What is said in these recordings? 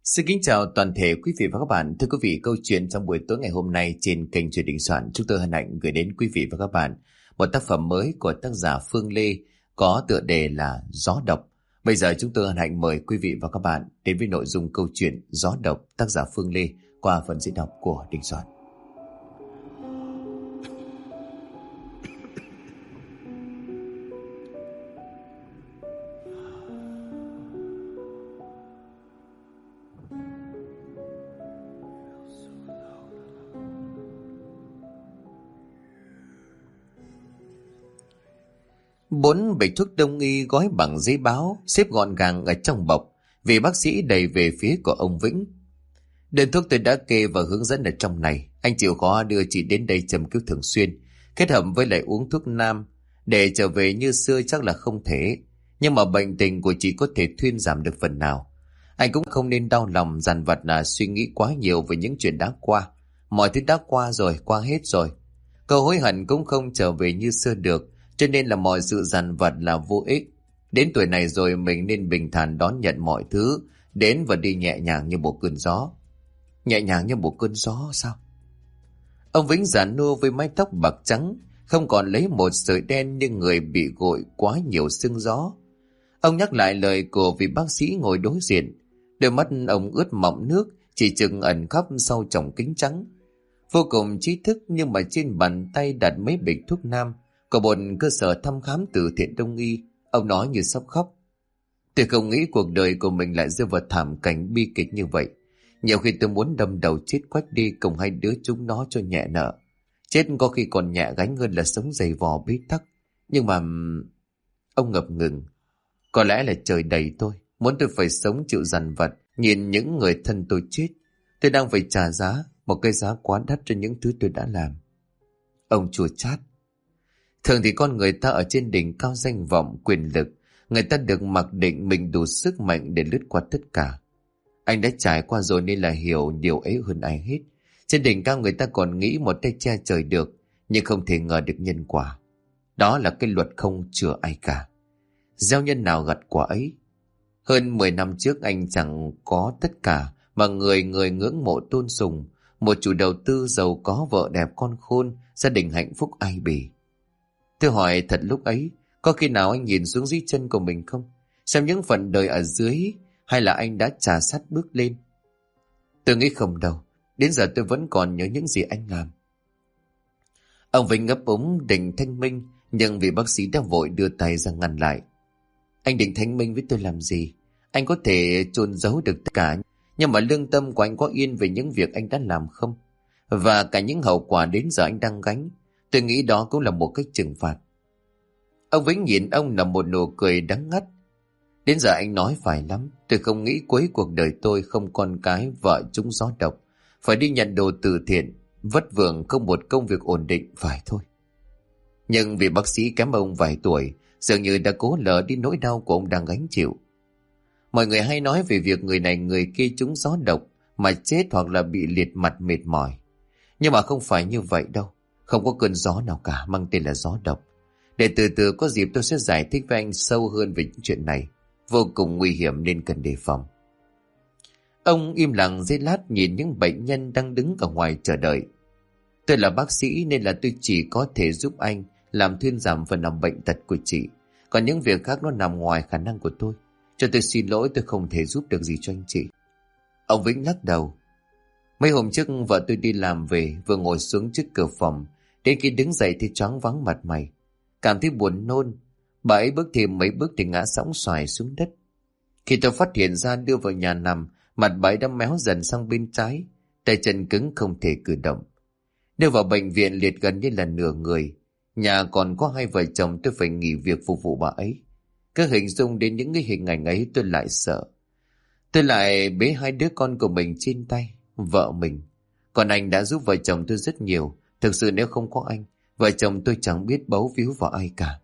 Xin kính chào toàn thể quý vị và các bạn. Thưa quý vị, câu chuyện trong buổi tối ngày hôm nay trên kênh Chuyện Đình Soạn, chúng tôi hân hạnh gửi đến quý vị và các bạn một tác phẩm mới của tác giả Phương Lê có tựa đề là Gió Độc. Bây giờ chúng tôi hân hạnh mời quý vị và các bạn đến với nội dung câu chuyện Gió Độc, tác giả Phương Lê qua phần diễn đọc của Đình Soạn. Bốn bịch thuốc đông y gói bằng giấy báo xếp gọn gàng ở trong bọc, vì bác sĩ đẩy về phía của ông Vĩnh. Đơn thuốc tôi đã kê và hướng dẫn ở trong này. Anh chịu khó đưa chị đến đây châm cứu thường xuyên, kết hợp với lại uống thuốc nam. Để trở về như xưa chắc là không thể, nhưng mà bệnh tình của chị có thể thuyên giảm được phần nào. Anh cũng không nên đau lòng dằn vặt là suy nghĩ quá nhiều về những chuyện đã qua. Mọi thứ đã qua rồi, qua hết rồi. Câu hối hận cũng không trở về như xưa được, cho nên là mọi sự dằn vặt là vô ích. Đến tuổi này rồi mình nên bình thản đón nhận mọi thứ đến và đi nhẹ nhàng như một cơn gió. Nhẹ nhàng như một cơn gió sao? Ông Vĩnh già nua với mái tóc bạc trắng, không còn lấy một sợi đen như người bị gội quá nhiều sương gió. Ông nhắc lại lời của vị bác sĩ ngồi đối diện. Đôi mắt ông ướt mọng nước, chỉ chừng ẩn khóc sau tròng kính trắng. Vô cùng trí thức, nhưng mà trên bàn tay đặt mấy bịch thuốc nam của một cơ sở thăm khám từ thiện đông y. Ông nói như sắp khóc. Tôi không nghĩ cuộc đời của mình lại rơi vào thảm cảnh bi kịch như vậy. Nhiều khi tôi muốn đâm đầu chết quách đi cùng hai đứa chúng nó cho nhẹ nợ. Chết có khi còn nhẹ gánh hơn là sống dày vò bế tắc. Nhưng mà... Ông ngập ngừng. Có lẽ là trời đầy tôi, muốn tôi phải sống chịu dằn vặt, nhìn những người thân tôi chết. Tôi đang phải trả giá, một cái giá quá đắt cho những thứ tôi đã làm. Ông chua chát. Thường thì con người ta ở trên đỉnh cao danh vọng, quyền lực, người ta được mặc định mình đủ sức mạnh để lướt qua tất cả. Anh đã trải qua rồi nên là hiểu điều ấy hơn ai hết. Trên đỉnh cao người ta còn nghĩ một tay che trời được, nhưng không thể ngờ được nhân quả. Đó là cái luật không chừa ai cả. Gieo nhân nào gặt quả ấy. Hơn 10 năm trước anh chẳng có tất cả mà người ngưỡng mộ tôn sùng. Một chủ đầu tư giàu có, vợ đẹp con khôn, gia đình hạnh phúc ai bì. Tôi hỏi thật lúc ấy, có khi nào anh nhìn xuống dưới chân của mình không? Xem những phần đời ở dưới, hay là anh đã trà sát bước lên? Tôi nghĩ không đâu, đến giờ tôi vẫn còn nhớ những gì anh làm. Ông Vinh ngấp úng định thanh minh, nhưng vì bác sĩ đã vội đưa tay ra ngăn lại. Anh định thanh minh với tôi làm gì? Anh có thể chôn giấu được tất cả, nhưng mà lương tâm của anh có yên về những việc anh đã làm không? Và cả những hậu quả đến giờ anh đang gánh. Tôi nghĩ đó cũng là một cách trừng phạt. Ông Vĩnh nhìn ông là một nụ cười đắng ngắt. Đến giờ anh nói phải lắm. Tôi không nghĩ cuối cuộc đời tôi không con cái, vợ chúng gió độc, phải đi nhận đồ từ thiện, vất vưởng không một công việc ổn định, phải thôi. Nhưng vì bác sĩ kém ông vài tuổi, dường như đã cố lờ đi nỗi đau của ông đang gánh chịu. Mọi người hay nói về việc người này người kia trúng gió độc mà chết hoặc là bị liệt mặt mệt mỏi. Nhưng mà không phải như vậy đâu. Không có cơn gió nào cả mang tên là gió độc. Để từ từ có dịp tôi sẽ giải thích với anh sâu hơn về những chuyện này. Vô cùng nguy hiểm nên cần đề phòng. Ông im lặng giây lát nhìn những bệnh nhân đang đứng ở ngoài chờ đợi. Tôi là bác sĩ nên là tôi chỉ có thể giúp anh làm thuyên giảm phần nào bệnh tật của chị. Còn những việc khác nó nằm ngoài khả năng của tôi. Cho tôi xin lỗi, tôi không thể giúp được gì cho anh chị. Ông Vĩnh lắc đầu. Mấy hôm trước vợ tôi đi làm về, vừa ngồi xuống trước cửa phòng, đến khi đứng dậy thì choáng váng mặt mày, cảm thấy buồn nôn. Bà ấy bước thêm mấy bước thì ngã sõng xoài xuống đất. Khi tôi phát hiện ra đưa vào nhà nằm, mặt bà ấy đã méo dần sang bên trái, tay chân cứng không thể cử động. Đưa vào bệnh viện liệt gần như là nửa người. Nhà còn có hai vợ chồng, tôi phải nghỉ việc phục vụ bà ấy. Cứ hình dung đến những cái hình ảnh ấy tôi lại sợ. Tôi lại bế hai đứa con của mình trên tay, vợ mình. Còn anh đã giúp vợ chồng tôi rất nhiều. Thực sự nếu không có anh, vợ chồng tôi chẳng biết bấu víu vào ai cả.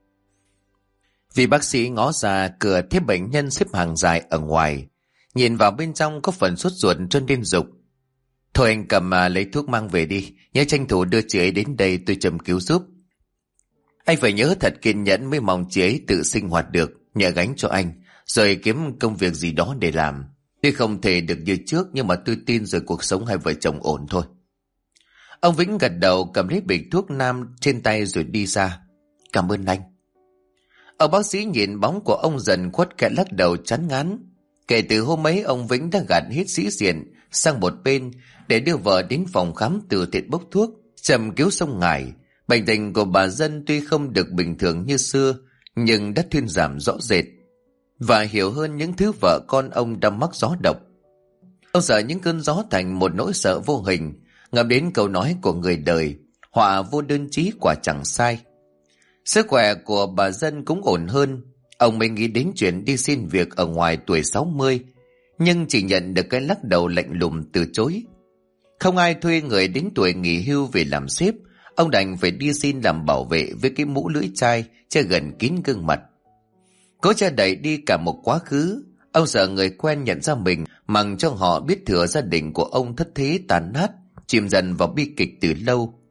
Vì bác sĩ ngó ra cửa thấy bệnh nhân xếp hàng dài ở ngoài. Nhìn vào bên trong có phần sốt ruột cho nên dục. Thôi anh cầm lấy thuốc mang về đi. Nhớ tranh thủ đưa chị ấy đến đây tôi châm cứu giúp. Anh phải nhớ thật kiên nhẫn mới mong chị ấy tự sinh hoạt được, nhẹ gánh cho anh, rồi kiếm công việc gì đó để làm. Tuy không thể được như trước, nhưng mà tôi tin rồi cuộc sống hai vợ chồng ổn thôi. Ông Vĩnh gật đầu, cầm lấy bịch thuốc nam trên tay rồi đi ra. Cảm ơn anh. Ông bác sĩ nhìn bóng của ông dần khuất, kẻ lắc đầu chán ngán. Kể từ hôm ấy, ông Vĩnh đã gạt hết sĩ diện sang một bên để đưa vợ đến phòng khám từ thiện bốc thuốc, châm cứu sông ngải. Bệnh tình của bà Dân tuy không được bình thường như xưa, nhưng đã thuyên giảm rõ rệt và hiểu hơn những thứ vợ con ông đã mắc gió độc. Ông sợ những cơn gió thành một nỗi sợ vô hình, ngập đến câu nói của người đời: họa vô đơn chí quả chẳng sai. Sức khỏe của bà Dân cũng ổn hơn. Ông mới nghĩ đến chuyện đi xin việc ở ngoài tuổi 60, nhưng chỉ nhận được cái lắc đầu lạnh lùng từ chối. Không ai thuê người đến tuổi nghỉ hưu về làm sếp, ông đành phải đi xin làm bảo vệ với cái mũ lưỡi chai che gần kín gương mặt. Cố che đậy đi cả một quá khứ. Ông sợ người quen nhận ra mình, mặc cho họ biết thừa gia đình của ông thất thế tàn nát, chìm dần vào bi kịch từ lâu.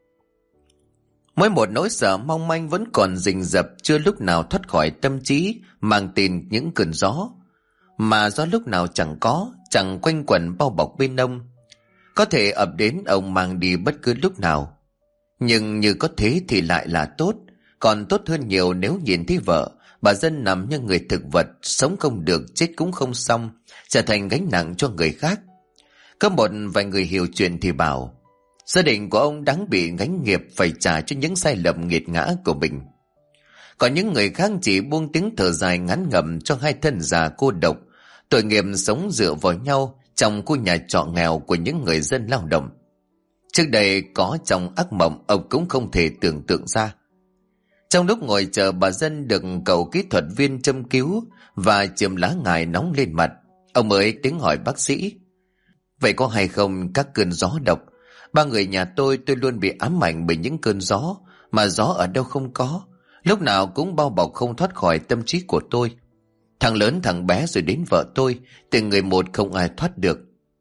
Mỗi một nỗi sợ mong manh vẫn còn rình rập, chưa lúc nào thoát khỏi tâm trí, mang tin những cơn gió. Mà gió lúc nào chẳng có, chẳng quanh quẩn bao bọc bên ông. Có thể ập đến ông mang đi bất cứ lúc nào. Nhưng như có thế thì lại là tốt, còn tốt hơn nhiều nếu nhìn thấy vợ, bà Dân nằm như người thực vật, sống không được, chết cũng không xong, trở thành gánh nặng cho người khác. Có một vài người hiểu chuyện thì bảo, gia đình của ông đáng bị gánh nghiệp phải trả cho những sai lầm nghiệt ngã của mình. Còn những người khác chỉ buông tiếng thở dài ngắn ngẩm cho hai thân già cô độc, tội nghiệp sống dựa vào nhau trong khu nhà trọ nghèo của những người dân lao động. Trước đây có trong ác mộng ông cũng không thể tưởng tượng ra. Trong lúc ngồi chờ bà Dân được cậu kỹ thuật viên châm cứu và chườm lá ngải nóng lên mặt, ông mới tiếng hỏi bác sĩ: vậy có hay không các cơn gió độc? Ba người nhà tôi luôn bị ám ảnh bởi những cơn gió, mà gió ở đâu không có, lúc nào cũng bao bọc không thoát khỏi tâm trí của tôi. Thằng lớn thằng bé rồi đến vợ tôi, từng người một không ai thoát được.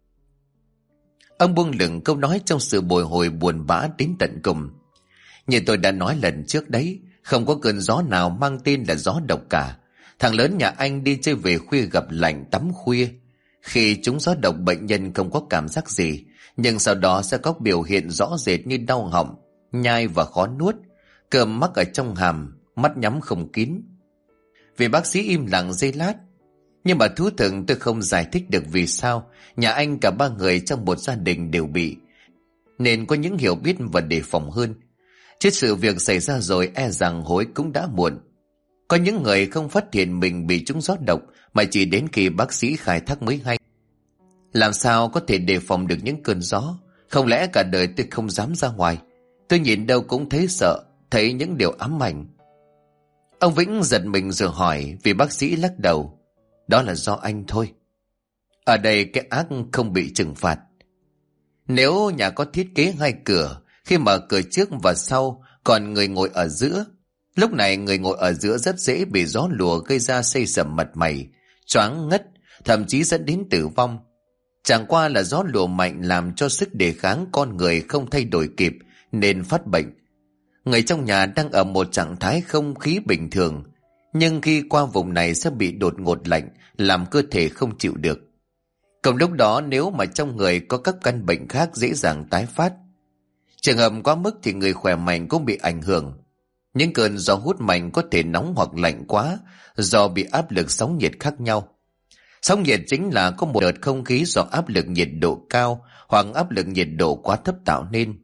Ông buông lửng câu nói trong sự bồi hồi buồn bã đến tận cùng. Như tôi đã nói lần trước đấy, không có cơn gió nào mang tên là gió độc cả. Thằng lớn nhà anh đi chơi về khuya gặp lạnh tắm khuya. Khi trúng gió độc, bệnh nhân không có cảm giác gì, nhưng sau đó sẽ có biểu hiện rõ rệt như đau họng, nhai và khó nuốt, cơm mắc ở trong hàm, mắt nhắm không kín. Vì bác sĩ im lặng giây lát: nhưng mà thú thực tôi không giải thích được vì sao nhà anh cả ba người trong một gia đình đều bị, nên có những hiểu biết và đề phòng hơn. Chứ sự việc xảy ra rồi e rằng hối cũng đã muộn. Có những người không phát hiện mình bị trúng gió độc mà chỉ đến khi bác sĩ khai thác mới hay. Làm sao có thể đề phòng được những cơn gió? Không lẽ cả đời tôi không dám ra ngoài? Tôi nhìn đâu cũng thấy sợ, thấy những điều ám ảnh. Ông Vĩnh giật mình rồi hỏi, vì bác sĩ lắc đầu: đó là do anh thôi. Ở đây cái ác không bị trừng phạt. Nếu nhà có thiết kế hai cửa, khi mở cửa trước và sau, còn người ngồi ở giữa, lúc này người ngồi ở giữa rất dễ bị gió lùa gây ra xây sẩm mặt mày, choáng ngất, thậm chí dẫn đến tử vong. Chẳng qua là gió lùa mạnh làm cho sức đề kháng con người không thay đổi kịp nên phát bệnh. Người trong nhà đang ở một trạng thái không khí bình thường, nhưng khi qua vùng này sẽ bị đột ngột lạnh, làm cơ thể không chịu được. Còn lúc đó nếu mà trong người có các căn bệnh khác dễ dàng tái phát. Trường hợp quá mức thì người khỏe mạnh cũng bị ảnh hưởng. Những cơn gió hút mạnh có thể nóng hoặc lạnh quá do bị áp lực sóng nhiệt khác nhau. Sóng nhiệt chính là có một đợt không khí do áp lực nhiệt độ cao hoặc áp lực nhiệt độ quá thấp tạo nên.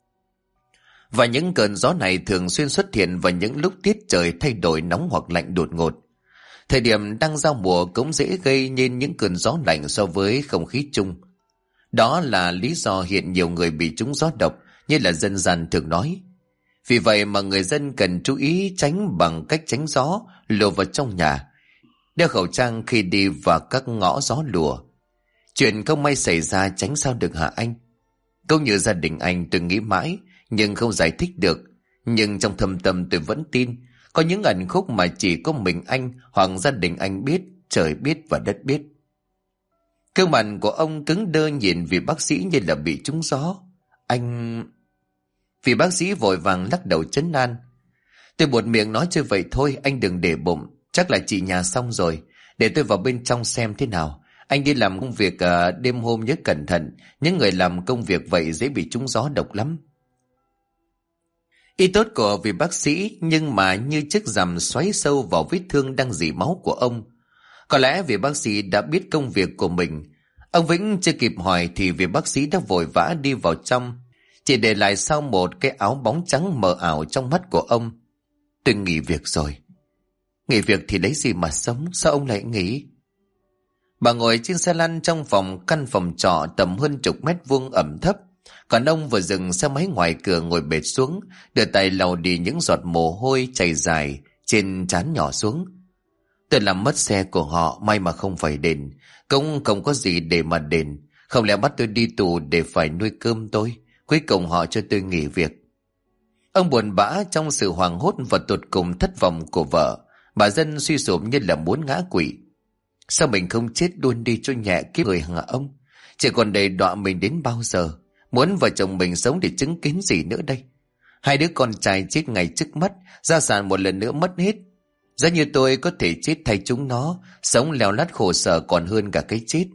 Và những cơn gió này thường xuyên xuất hiện vào những lúc tiết trời thay đổi nóng hoặc lạnh đột ngột. Thời điểm đang giao mùa cũng dễ gây nên những cơn gió lạnh so với không khí chung. Đó là lý do hiện nhiều người bị trúng gió độc như là dân gian thường nói. Vì vậy mà người dân cần chú ý tránh bằng cách tránh gió lùa vào trong nhà, đeo khẩu trang khi đi vào các ngõ gió lùa. Chuyện không may xảy ra tránh sao được hả anh? Cũng như gia đình anh, tôi nghĩ mãi nhưng không giải thích được. Nhưng trong thâm tâm tôi vẫn tin có những ẩn khúc mà chỉ có mình anh hoặc gia đình anh biết, trời biết và đất biết. Gương mặt của ông cứng đơ nhìn vị bác sĩ như là bị trúng gió. Anh... Vị bác sĩ vội vàng lắc đầu trấn an. Tôi buột miệng nói chơi vậy thôi, anh đừng để bụng. Chắc là chị nhà xong rồi, để tôi vào bên trong xem thế nào. Anh đi làm công việc đêm hôm nhớ cẩn thận. Những người làm công việc vậy dễ bị trúng gió độc lắm. Ý tốt của vị bác sĩ, nhưng mà như chiếc rằm xoáy sâu vào vết thương đang rỉ máu của ông. Có lẽ vị bác sĩ đã biết công việc của mình. Ông Vĩnh chưa kịp hỏi thì vị bác sĩ đã vội vã đi vào trong, chỉ để lại sau một cái áo bóng trắng mờ ảo trong mắt của ông. Tôi nghỉ việc rồi. Nghỉ việc thì lấy gì mà sống? Sao ông lại nghỉ? Bà ngồi trên xe lăn trong căn phòng trọ tầm hơn chục mét vuông ẩm thấp. Còn ông vừa dừng xe máy ngoài cửa ngồi bệt xuống, đưa tay lau đi những giọt mồ hôi chảy dài trên trán nhỏ xuống. Tôi làm mất xe của họ, may mà không phải đền. Cũng không có gì để mà đền. Không lẽ bắt tôi đi tù để phải nuôi cơm tôi? Cuối cùng họ cho tôi nghỉ việc. Ông buồn bã trong sự hoảng hốt và tột cùng thất vọng của vợ. Bà Dân suy sụp như là muốn ngã quỵ. Sao mình không chết luôn đi cho nhẹ kiếp người hả ông? Chỉ còn đầy đọa mình đến bao giờ? Muốn vợ chồng mình sống để chứng kiến gì nữa đây? Hai đứa con trai chết ngay trước mắt, gia sản một lần nữa mất hết. Giá như tôi có thể chết thay chúng nó, sống leo lắt khổ sở còn hơn cả cái chết.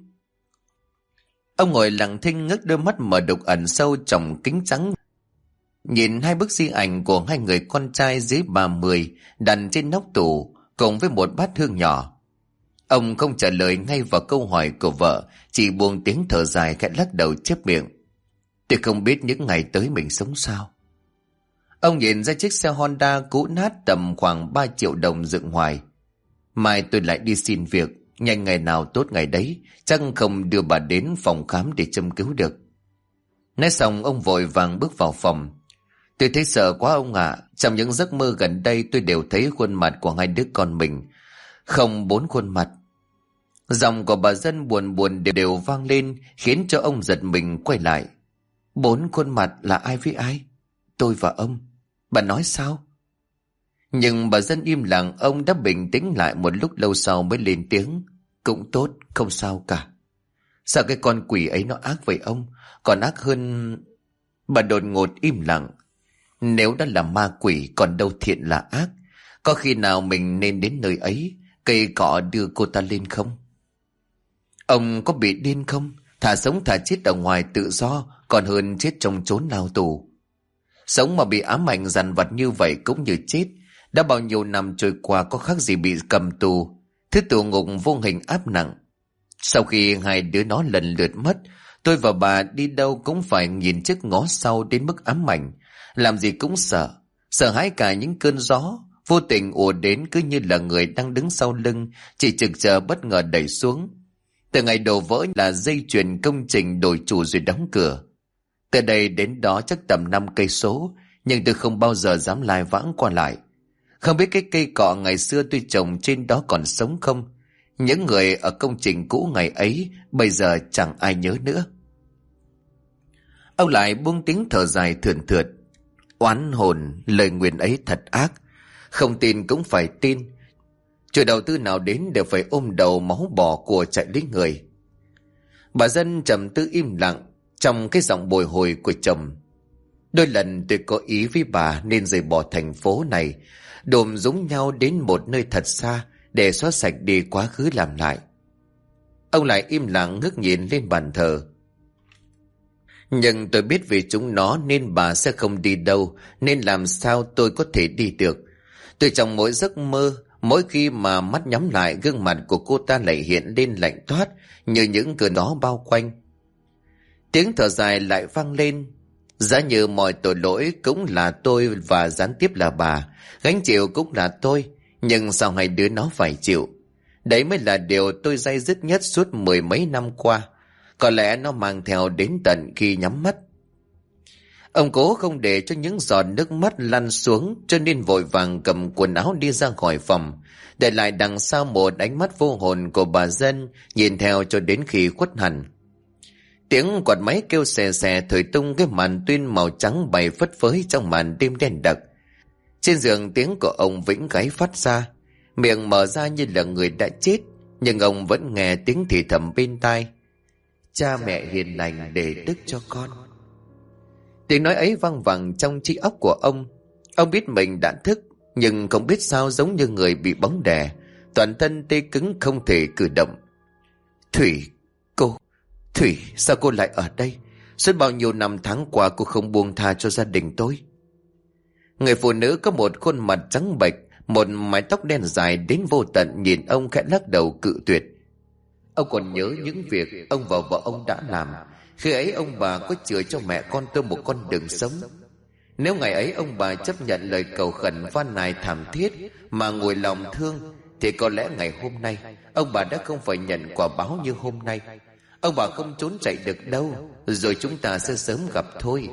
Ông ngồi lặng thinh ngước đôi mắt mở đục ẩn sâu trong kính trắng, nhìn hai bức di ảnh của hai người con trai dưới 30 đặt trên nóc tủ cùng với một bát hương nhỏ. Ông không trả lời ngay vào câu hỏi của vợ, chỉ buông tiếng thở dài khẽ lắc đầu chép miệng. Tôi không biết những ngày tới mình sống sao. Ông nhìn ra chiếc xe Honda cũ nát tầm khoảng 3 triệu đồng dựng hoài. Mai tôi lại đi xin việc, nhanh ngày nào tốt ngày đấy, chắc không đưa bà đến phòng khám để châm cứu được. Nói xong ông vội vàng bước vào phòng. Tôi thấy sợ quá ông ạ. Trong những giấc mơ gần đây tôi đều thấy khuôn mặt của hai đứa con mình. Không, 4 khuôn mặt. Giọng của bà Dân buồn buồn đều vang lên, khiến cho ông giật mình quay lại. 4 khuôn mặt là ai với ai? Tôi và ông. Bà nói sao? Nhưng bà Dân im lặng. Ông đã bình tĩnh lại một lúc lâu sau mới lên tiếng. Cũng tốt, không sao cả. Sao cái con quỷ ấy nó ác vậy ông? Còn ác hơn... Bà đột ngột im lặng. Nếu đã là ma quỷ còn đâu thiện là ác. Có khi nào mình nên đến nơi ấy, cây cọ đưa cô ta lên không? Ông có bị điên không? Thà sống thà chết ở ngoài tự do còn hơn chết trong chốn lao tù. Sống mà bị ám ảnh dằn vặt như vậy cũng như chết. Đã bao nhiêu năm trôi qua có khác gì bị cầm tù, thứ tù ngục vô hình áp nặng. Sau khi hai đứa nó lần lượt mất, tôi và bà đi đâu cũng phải nhìn trước ngó sau đến mức ám ảnh. Làm gì cũng sợ, sợ hãi cả những cơn gió vô tình ùa đến, cứ như là người đang đứng sau lưng, chỉ trực chờ bất ngờ đẩy xuống. Từ ngày đổ vỡ là dây chuyền công trình đổi chủ rồi đóng cửa. Từ đây đến đó chắc tầm 5 cây số, nhưng tôi không bao giờ dám lai vãng qua lại. Không biết cái cây cọ ngày xưa tôi trồng trên đó còn sống không? Những người ở công trình cũ ngày ấy bây giờ chẳng ai nhớ nữa. Ông lại buông tiếng thở dài thườn thượt. Oán hồn, lời nguyền ấy thật ác. Không tin cũng phải tin. Chủ đầu tư nào đến đều phải ôm đầu máu bỏ của chạy lấy người. Bà Dân trầm tư im lặng trong cái giọng bồi hồi của chồng. Đôi lần tôi có ý với bà nên rời bỏ thành phố này, đùm dũng nhau đến một nơi thật xa để xóa sạch đi quá khứ làm lại. Ông lại im lặng ngước nhìn lên bàn thờ. Nhưng tôi biết vì chúng nó nên bà sẽ không đi đâu, nên làm sao tôi có thể đi được. Tôi trong mỗi giấc mơ, mỗi khi mà mắt nhắm lại, gương mặt của cô ta lại hiện lên lạnh toát như những cơn gió bao quanh. Tiếng thở dài lại vang lên. Giá như mọi tội lỗi cũng là tôi và gián tiếp là bà, gánh chịu cũng là tôi, nhưng sao hai đứa nó phải chịu? Đấy mới là điều tôi day dứt nhất suốt 10 mấy năm qua. Có lẽ nó mang theo đến tận khi nhắm mắt. Ông cố không để cho những giọt nước mắt lăn xuống, cho nên vội vàng cầm quần áo đi ra khỏi phòng, để lại đằng sau một ánh mắt vô hồn của bà Dân nhìn theo cho đến khi khuất hẳn. Tiếng quạt máy kêu xè xè thổi tung cái màn tuyên màu trắng bay phất phới trong màn đêm đen đặc. Trên giường tiếng của ông Vĩnh gáy phát ra, miệng mở ra như là người đã chết, nhưng ông vẫn nghe tiếng thì thầm bên tai. Cha mẹ hiền lành để đức cho con. Tiếng nói ấy vang vẳng trong trí óc của ông. Ông biết mình đã thức, nhưng không biết sao giống như người bị bóng đè, toàn thân tê cứng không thể cử động. Thủy, cô, Thủy, sao cô lại ở đây? Suốt bao nhiêu năm tháng qua cô không buông tha cho gia đình tôi. Người phụ nữ có một khuôn mặt trắng bệch, một mái tóc đen dài đến vô tận, nhìn ông khẽ lắc đầu cự tuyệt. Ông còn nhớ những việc ông và vợ ông đã làm. Khi ấy ông bà có chừa cho mẹ con tôi một con đường sống. Nếu ngày ấy ông bà chấp nhận lời cầu khẩn van nài thảm thiết mà ngồi lòng thương, thì có lẽ ngày hôm nay ông bà đã không phải nhận quả báo như hôm nay. Ông bà không trốn chạy được đâu, rồi chúng ta sẽ sớm gặp thôi.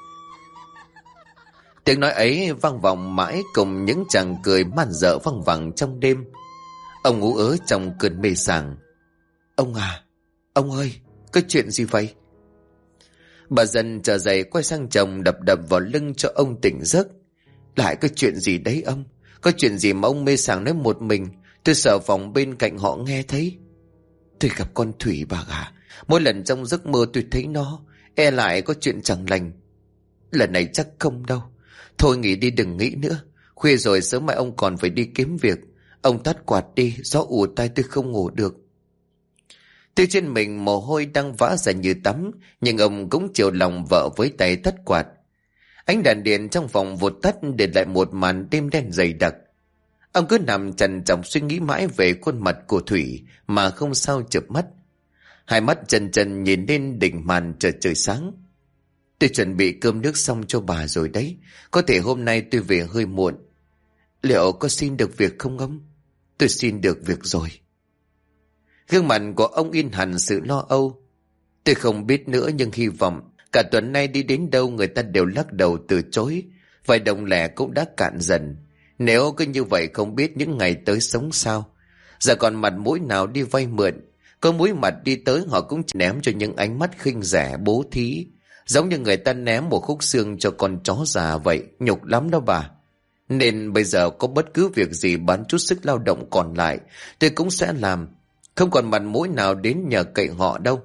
Tiếng nói ấy vang vọng mãi cùng những chàng cười man dợ văng vẳng trong đêm. Ông ngủ ớ trong cơn mê sảng. Ông à, ông ơi, có chuyện gì vậy? Bà dần trở dậy quay sang chồng, đập đập vào lưng cho ông tỉnh giấc. Lại có chuyện gì đấy ông? Có chuyện gì mà ông mê sảng nói một mình? Tôi sợ phòng bên cạnh họ nghe thấy. Tôi gặp con Thủy bà ạ. Mỗi lần trong giấc mơ tôi thấy nó, e lại có chuyện chẳng lành. Lần này chắc không đâu. Thôi nghỉ đi, đừng nghĩ nữa. Khuya rồi, sớm mai ông còn phải đi kiếm việc. Ông tắt quạt đi, gió ù tai tôi không ngủ được. Từ trên mình mồ hôi đang vã ra như tắm, nhưng ông cũng chiều lòng vợ với tay tắt quạt. Ánh đèn điện trong phòng vụt tắt, để lại một màn đêm đen dày đặc. Ông cứ nằm trằn trọc suy nghĩ mãi về khuôn mặt của Thủy mà không sao chợp mắt. Hai mắt trần trần nhìn lên đỉnh màn trời sáng. Tôi chuẩn bị cơm nước xong cho bà rồi đấy. Có thể hôm nay tôi về hơi muộn. Liệu có xin được việc không ông? Tôi xin được việc rồi. Gương mặt của ông in hẳn sự lo âu. Tôi không biết nữa, nhưng hy vọng. Cả tuần nay đi đến đâu người ta đều lắc đầu từ chối. Vài đồng lẻ cũng đã cạn dần. Nếu cứ như vậy không biết những ngày tới sống sao. Giờ còn mặt mũi nào đi vay mượn. Có mũi mặt đi tới họ cũng chỉ ném cho những ánh mắt khinh rẻ bố thí. Giống như người ta ném một khúc xương cho con chó già vậy. Nhục lắm đó bà. Nên bây giờ có bất cứ việc gì bán chút sức lao động còn lại, tôi cũng sẽ làm. Không còn mặt mũi nào đến nhờ cậy họ đâu.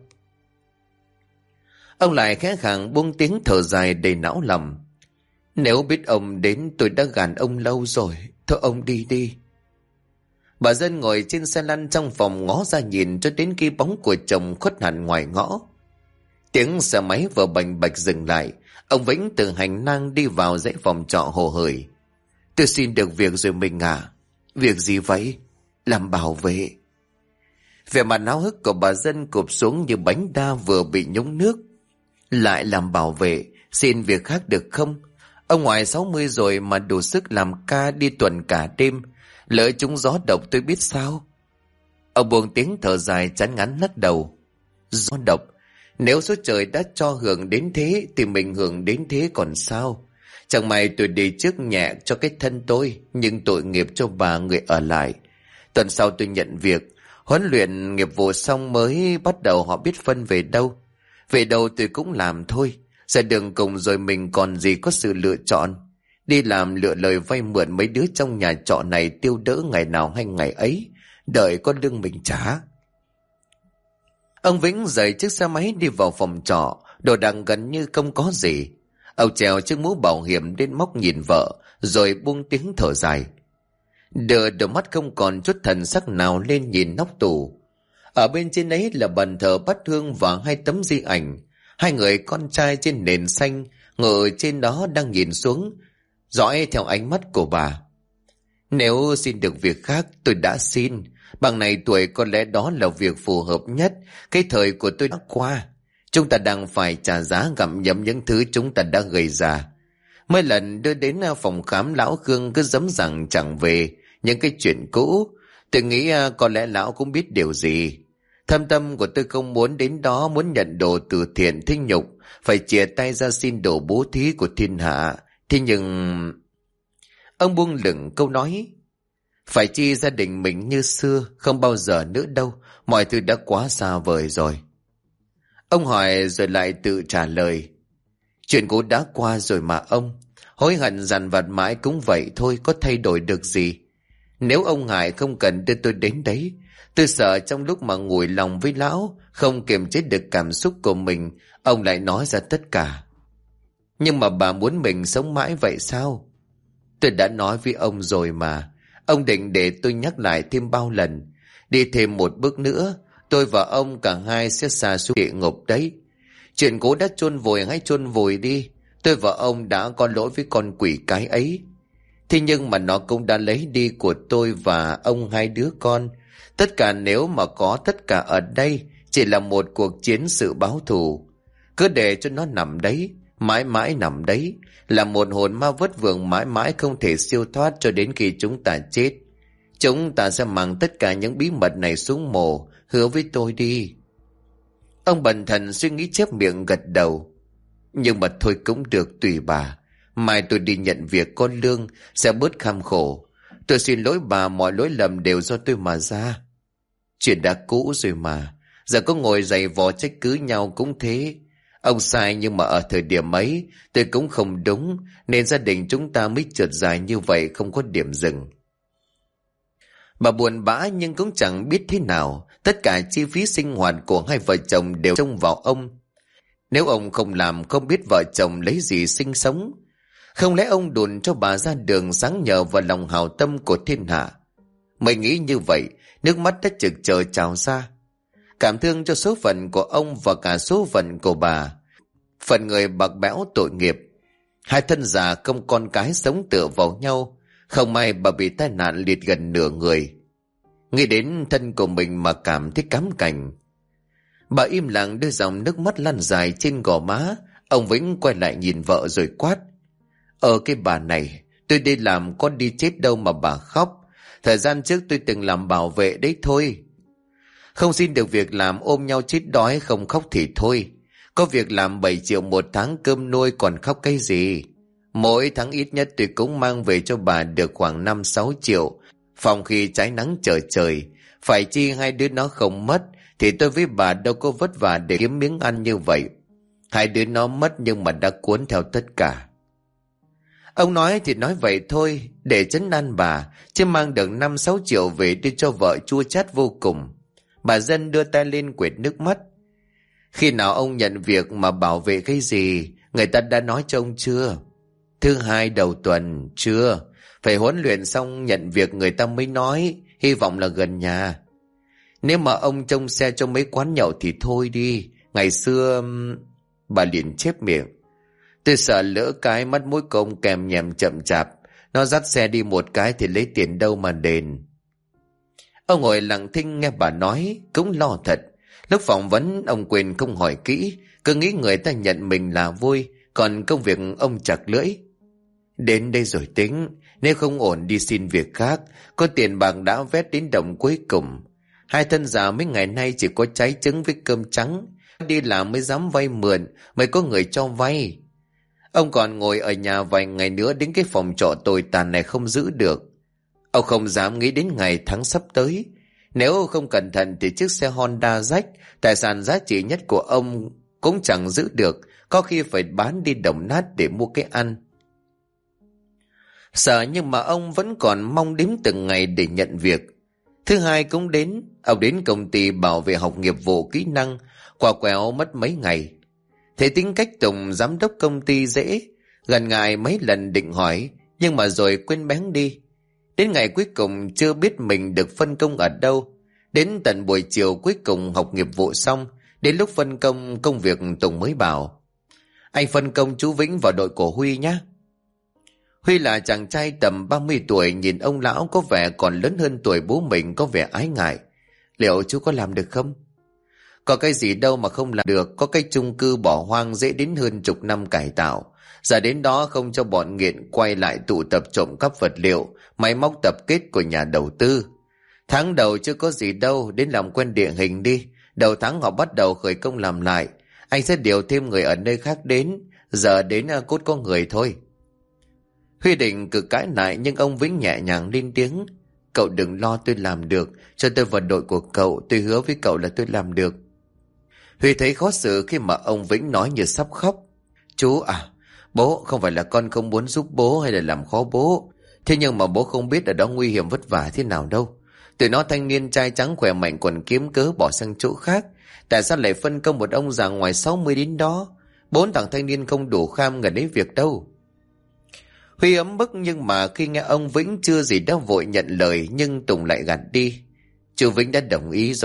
Ông lại khẽ khàng buông tiếng thở dài đầy não lòng. Nếu biết ông đến, tôi đã gàn ông lâu rồi. Thôi ông đi đi. Bà Dân ngồi trên xe lăn trong phòng ngó ra nhìn cho đến khi bóng của chồng khuất hẳn ngoài ngõ. Tiếng xe máy vừa bành bạch dừng lại. Ông Vĩnh từ hành lang đi vào dãy phòng trọ hồ hởi. Tôi xin được việc rồi mình à? Việc gì vậy? Làm bảo vệ. Vẻ mặt háo hức của bà Dân cụp xuống như bánh đa vừa bị nhúng nước. Lại làm bảo vệ? Xin việc khác được không? Ông ngoài 60 rồi mà đủ sức làm ca đi tuần cả đêm. Lỡ trúng gió độc tôi biết sao? Ông buông tiếng thở dài chán ngán lắc đầu. Gió độc? Nếu số trời đã cho hưởng đến thế thì mình hưởng đến thế còn sao? Chẳng may tôi đi trước nhẹ cho cái thân tôi, nhưng tội nghiệp cho bà người ở lại. Tuần sau tôi nhận việc, huấn luyện nghiệp vụ xong mới bắt đầu họ biết phân về đâu. Về đâu tôi cũng làm thôi. Ra đường cùng rồi mình còn gì có sự lựa chọn. Đi làm lựa lời vay mượn mấy đứa trong nhà trọ này tiêu đỡ ngày nào hay ngày ấy. Đợi có lương mình trả. Ông Vĩnh rời chiếc xe máy đi vào phòng trọ. Đồ đạc gần như không có gì. Ông trèo chiếc mũ bảo hiểm đến móc nhìn vợ, rồi buông tiếng thở dài. Đôi mắt không còn chút thần sắc nào lên nhìn nóc tủ. Ở bên trên ấy là bàn thờ bát hương và 2 tấm di ảnh. 2 người con trai trên nền xanh ngồi trên đó đang nhìn xuống, dõi theo ánh mắt của bà. Nếu xin được việc khác tôi đã xin. Bằng này tuổi có lẽ đó là việc phù hợp nhất. Cái thời của tôi đã qua. Chúng ta đang phải trả giá gặm nhấm những thứ chúng ta đã gây ra. Mấy lần đưa đến phòng khám, lão Khương cứ giấm rằng chẳng về những cái chuyện cũ. Tôi nghĩ có lẽ lão cũng biết điều gì. Thâm tâm của tôi không muốn đến đó, muốn nhận đồ từ thiện thinh nhục, phải chìa tay ra xin đồ bố thí của thiên hạ. Thế nhưng... Ông buông lửng câu nói. Phải chi gia đình mình như xưa, không bao giờ nữa đâu. Mọi thứ đã quá xa vời rồi. Ông hỏi rồi lại tự trả lời. Chuyện cũ đã qua rồi mà ông. Hối hận dằn vặt mãi cũng vậy thôi, có thay đổi được gì. Nếu ông ngại không cần đưa tôi đến đấy. Tôi sợ trong lúc mà ngồi lòng với lão, không kiềm chế được cảm xúc của mình, ông lại nói ra tất cả. Nhưng mà bà muốn mình sống mãi vậy sao? Tôi đã nói với ông rồi mà. Ông định để tôi nhắc lại thêm bao lần. Đi thêm một bước nữa, tôi và ông cả hai sẽ sa xuống địa ngục đấy. Chuyện cũ đã chôn vùi, hãy chôn vùi đi. Tôi và ông đã có lỗi với con quỷ cái ấy. Thế nhưng mà nó cũng đã lấy đi của tôi và ông hai đứa con. Tất cả nếu mà có tất cả ở đây chỉ là một cuộc chiến sự báo thù. Cứ để cho nó nằm đấy, mãi mãi nằm đấy, là một hồn ma vất vưởng mãi mãi không thể siêu thoát cho đến khi chúng ta chết. Chúng ta sẽ mang tất cả những bí mật này xuống mồ, hứa với tôi đi. Ông bần thần suy nghĩ chép miệng gật đầu. Nhưng mà thôi cũng được, tùy bà. Mai tôi đi nhận việc có lương sẽ bớt kham khổ. Tôi xin lỗi bà, mọi lỗi lầm đều do tôi mà ra. Chuyện đã cũ rồi mà, giờ có ngồi giày vò trách cứ nhau cũng thế. Ông sai nhưng mà ở thời điểm ấy tôi cũng không đúng, nên gia đình chúng ta mới trượt dài như vậy, không có điểm dừng. Bà buồn bã nhưng cũng chẳng biết thế nào. Tất cả chi phí sinh hoạt của hai vợ chồng đều trông vào ông. Nếu ông không làm, không biết vợ chồng lấy gì sinh sống. Không lẽ ông đùn cho bà ra đường sáng nhờ vào lòng hảo tâm của thiên hạ? Mới nghĩ như vậy, nước mắt đã trực chờ trào ra. Cảm thương cho số phận của ông và cả số phận của bà. Phận người bạc bẽo tội nghiệp. Hai thân già không con cái sống tựa vào nhau. Không may bà bị tai nạn liệt gần nửa người. Nghĩ đến thân của mình mà cảm thấy cám cảnh. Bà im lặng đưa dòng nước mắt lăn dài trên gò má. Ông Vĩnh quay lại nhìn vợ rồi quát. Cái bà này, tôi đi làm có đi chết đâu mà bà khóc. Thời gian trước tôi từng làm bảo vệ đấy thôi. Không xin được việc làm ôm nhau chết đói, không khóc thì thôi. Có việc làm 7 triệu một tháng cơm nuôi còn khóc cái gì. Mỗi tháng ít nhất tôi cũng mang về cho bà được khoảng 5-6 triệu. Phòng khi trái nắng trở trời. Phải chi hai đứa nó không mất thì tôi với bà đâu có vất vả để kiếm miếng ăn như vậy. Hai đứa nó mất nhưng mà đã cuốn theo tất cả. Ông nói thì nói vậy thôi, để trấn an bà, chứ mang được 5-6 triệu về đưa cho vợ chua chát vô cùng. Bà Dân đưa tay lên quệt nước mắt. Khi nào ông nhận việc mà bảo vệ cái gì, người ta đã nói cho ông chưa? Thứ hai đầu tuần, chưa. Phải huấn luyện xong nhận việc người ta mới nói, hy vọng là gần nhà. Nếu mà ông trông xe cho mấy quán nhậu thì thôi đi. Ngày xưa... Bà liền chép miệng. Tôi sợ lỡ cái mắt mũi công kèm nhèm chậm chạp. Nó dắt xe đi một cái thì lấy tiền đâu mà đền. Ông ngồi lặng thinh nghe bà nói, cũng lo thật. Lúc phỏng vấn ông quên không hỏi kỹ, cứ nghĩ người ta nhận mình là vui, còn công việc ông chặt lưỡi. Đến đây rồi tính, nếu không ổn đi xin việc khác, có tiền bạc đã vét đến đồng cuối cùng. Hai thân già mấy ngày nay chỉ có trái trứng với cơm trắng, đi làm mới dám vay mượn, mới có người cho vay. Ông còn ngồi ở nhà vài ngày nữa đến cái phòng trọ tồi tàn này không giữ được. Ông không dám nghĩ đến ngày tháng sắp tới. Nếu không cẩn thận thì chiếc xe Honda rách, tài sản giá trị nhất của ông cũng chẳng giữ được, có khi phải bán đi đồng nát để mua cái ăn. Sợ nhưng mà ông vẫn còn mong đếm từng ngày để nhận việc. Thứ hai cũng đến, ông đến công ty bảo vệ học nghiệp vụ kỹ năng, quả quẹo mất mấy ngày. Thế tính cách Tùng giám đốc công ty dễ, gần ngại mấy lần định hỏi, nhưng mà rồi quên bén đi. Đến ngày cuối cùng chưa biết mình được phân công ở đâu. Đến tận buổi chiều cuối cùng học nghiệp vụ xong, đến lúc phân công công việc Tùng mới bảo. Anh phân công chú Vĩnh vào đội của Huy nhé. Huy là chàng trai tầm 30 tuổi, nhìn ông lão có vẻ còn lớn hơn tuổi bố mình, có vẻ ái ngại. Liệu chú có làm được không? Có cái gì đâu mà không làm được, có cái chung cư bỏ hoang dễ đến hơn chục năm cải tạo. Giờ đến đó không cho bọn nghiện quay lại tụ tập trộm cắp vật liệu, máy móc tập kết của nhà đầu tư. Tháng đầu chưa có gì đâu, đến làm quen địa hình đi. Đầu tháng họ bắt đầu khởi công làm lại. Anh sẽ điều thêm người ở nơi khác đến, giờ đến cốt có người thôi. Huy định cực cãi lại nhưng ông Vĩnh nhẹ nhàng lên tiếng. Cậu đừng lo, tôi làm được, cho tôi vào đội của cậu, tôi hứa với cậu là tôi làm được. Huy thấy khó xử khi mà ông Vĩnh nói như sắp khóc. Chú à, bố, không phải là con không muốn giúp bố hay là làm khó bố. Thế nhưng mà bố không biết ở đó nguy hiểm vất vả thế nào đâu. Tụi nó thanh niên trai trắng khỏe mạnh còn kiếm cớ bỏ sang chỗ khác. Tại sao lại phân công một ông già ngoài 60 đến đó? 4 thằng thanh niên không đủ kham gần đấy việc đâu. Huy ấm bức nhưng mà khi nghe ông Vĩnh chưa gì đã vội nhận lời, nhưng Tùng lại gạt đi. Chú Vĩnh đã đồng ý rồi,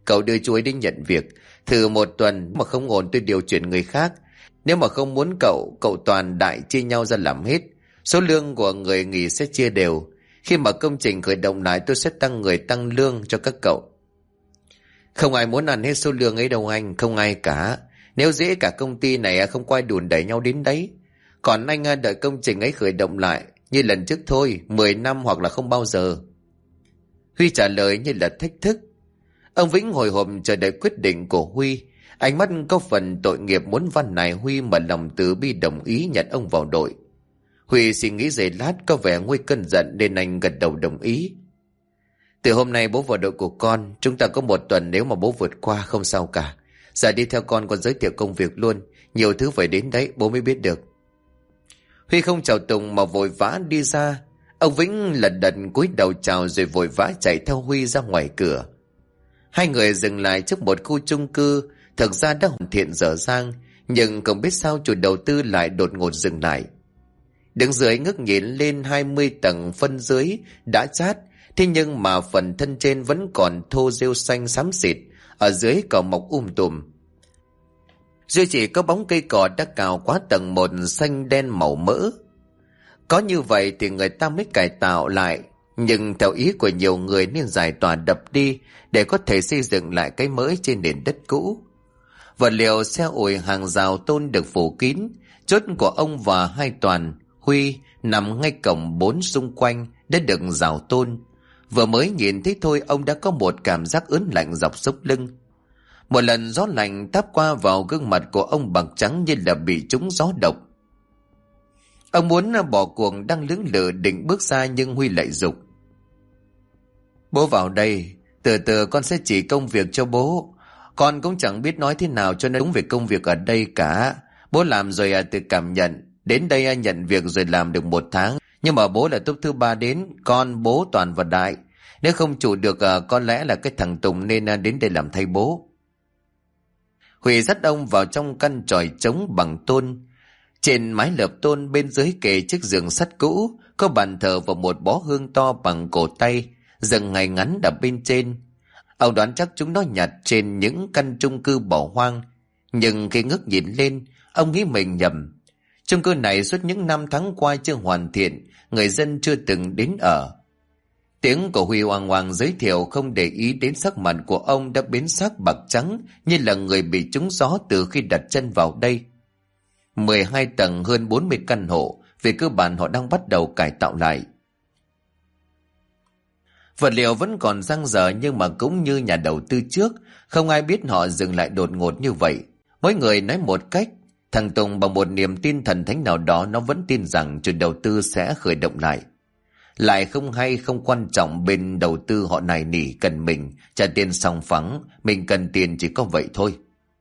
Cậu đưa chú ấy đi nhận việc, thử 1 tuần mà không ổn tôi điều chuyển người khác. Nếu mà không muốn cậu toàn đại chia nhau ra làm hết. Số lương của người nghỉ sẽ chia đều. Khi mà công trình khởi động lại tôi sẽ tăng người tăng lương cho các cậu. Không ai muốn ăn hết số lương ấy đâu anh, không ai cả. Nếu dễ cả công ty này không có ai đùn đẩy nhau đến đấy. Còn anh đợi công trình ấy khởi động lại như lần trước thôi, 10 năm hoặc là không bao giờ. Huy trả lời như là thách thức. Ông Vĩnh hồi hộp chờ đợi quyết định của Huy. Ánh mắt có phần tội nghiệp muốn van nài Huy mà lòng từ bi đồng ý nhận ông vào đội. Huy suy nghĩ giây lát có vẻ nguôi cơn giận nên anh gật đầu đồng ý. Từ hôm nay bố vào đội của con, chúng ta có 1 tuần, nếu mà bố vượt qua không sao cả. Giờ đi theo con giới thiệu công việc luôn, nhiều thứ phải đến đấy bố mới biết được. Huy không chào Tùng mà vội vã đi ra. Ông Vĩnh lật đật cúi đầu chào rồi vội vã chạy theo Huy ra ngoài cửa. Hai người dừng lại trước một khu chung cư thực ra đã hoàn thiện dở dang, nhưng không biết sao chủ đầu tư lại đột ngột dừng lại. Đứng dưới ngước nhìn lên 20 tầng phân dưới đã chát, thế nhưng mà phần thân trên vẫn còn thô rêu xanh xám xịt, ở dưới cỏ mọc tùm. Duy chỉ có bóng cây cỏ đã cào quá tầng 1 xanh đen màu mỡ. Có như vậy thì người ta mới cải tạo lại, nhưng theo ý của nhiều người nên giải tỏa đập đi để có thể xây dựng lại cái mới trên nền đất cũ. Vật liệu xe ủi hàng rào tôn được phủ kín, chốt của ông và hai Toàn, Huy nằm ngay cổng 4 xung quanh đã được rào tôn. Vừa mới nhìn thấy thôi ông đã có một cảm giác ớn lạnh dọc sống lưng. Một lần gió lạnh táp qua vào gương mặt của ông bạc trắng như là bị trúng gió độc. Ông muốn bỏ cuộc đang lưỡng lự định bước ra nhưng Huy lại giục. Bố vào đây, từ từ con sẽ chỉ công việc cho bố. Con cũng chẳng biết nói thế nào cho nó đúng về công việc ở đây cả. Bố làm rồi tự cảm nhận. Đến đây nhận việc rồi làm được 1 tháng. Nhưng mà bố là túp thứ 3 đến, con, bố, Toàn và Đại. Nếu không chủ được có lẽ là cái thằng Tùng nên đến đây làm thay bố. Huy dắt ông vào trong căn chòi trống bằng tôn. Trên mái lợp tôn bên dưới kề chiếc giường sắt cũ có bàn thờ và một bó hương to bằng cổ tay, dần ngày ngắn đặt bên trên. Ông đoán chắc chúng nó nhặt trên những căn chung cư bỏ hoang, nhưng khi ngước nhìn lên, ông nghĩ mình nhầm. Chung cư này suốt những năm tháng qua chưa hoàn thiện, người dân chưa từng đến ở. Tiếng của Huy oang oang giới thiệu không để ý đến sắc mặt của ông đã biến sắc bạc trắng như là người bị trúng gió từ khi đặt chân vào đây. 12 tầng hơn 40 căn hộ, về cơ bản họ đang bắt đầu cải tạo lại. Vật liệu vẫn còn dang dở nhưng mà cũng như nhà đầu tư trước, không ai biết họ dừng lại đột ngột như vậy. Mỗi người nói một cách. Thằng Tùng bằng một niềm tin thần thánh nào đó nó vẫn tin rằng chủ đầu tư sẽ khởi động lại. Lại không hay không quan trọng, bên đầu tư họ nài nỉ cần mình trả tiền sòng phẳng, mình cần tiền chỉ có vậy thôi.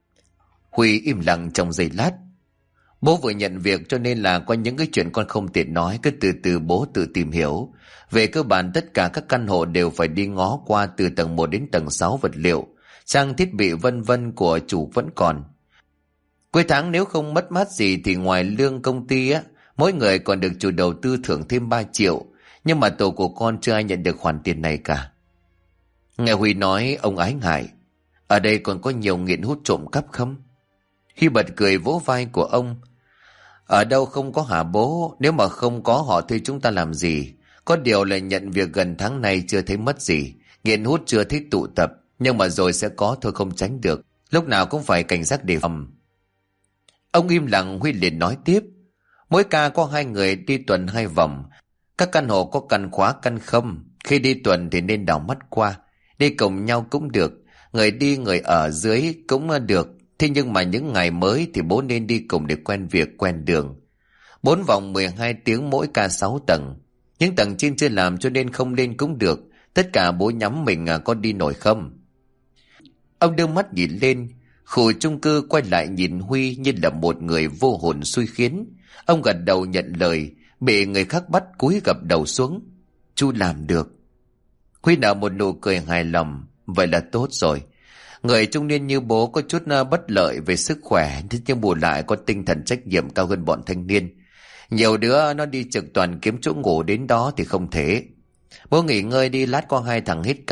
Huy im lặng trong giây lát. Bố vừa nhận việc cho nên là có những cái chuyện con không tiện nói, cứ từ từ bố tự tìm hiểu. Về cơ bản tất cả các căn hộ đều phải đi ngó qua từ tầng 1 đến tầng 6, vật liệu, trang thiết bị vân vân của chủ vẫn còn. Cuối tháng nếu không mất mát gì thì ngoài lương công ty mỗi người còn được chủ đầu tư thưởng thêm 3 triệu, nhưng mà tổ của con chưa ai nhận được khoản tiền này cả. Nghe Huy nói ông ái ngại. Ở đây còn có nhiều nghiện hút trộm cắp không? Huy bật cười vỗ vai của ông. Ở đâu không có hả bố? Nếu mà không có họ thuê chúng ta làm gì? Có điều là nhận việc gần tháng này chưa thấy mất gì, nghiện hút chưa thấy tụ tập, nhưng mà rồi sẽ có thôi, không tránh được. Lúc nào cũng phải cảnh giác đề phòng. Ông im lặng. Huy liền nói tiếp. Mỗi ca có 2 người đi tuần 2 vòng. Các căn hộ có căn khóa căn không. Khi đi tuần thì nên đảo mắt qua. Đi cùng nhau cũng được. Người đi người ở dưới cũng được. Thế nhưng mà những ngày mới thì bố nên đi cùng để quen việc quen đường. 4 vòng 12 tiếng mỗi ca 6 tầng. Những tầng trên chưa làm cho nên không lên cũng được. Tất cả bố nhắm mình có đi nổi không? Ông đưa mắt nhìn lên. Khu chung cư quay lại nhìn Huy như là một người vô hồn xui khiến. Ông gật đầu nhận lời, bị người khác bắt cúi gập đầu xuống. Chú làm được. Huy nở một nụ cười hài lòng. Vậy là tốt rồi. Người trung niên như bố có chút bất lợi về sức khỏe, nhưng bù lại có tinh thần trách nhiệm cao hơn bọn thanh niên. Nhiều đứa nó đi trực toàn kiếm chỗ ngủ đến đó thì không thể. Bố nghỉ ngơi đi, lát có 2 thằng hết ca,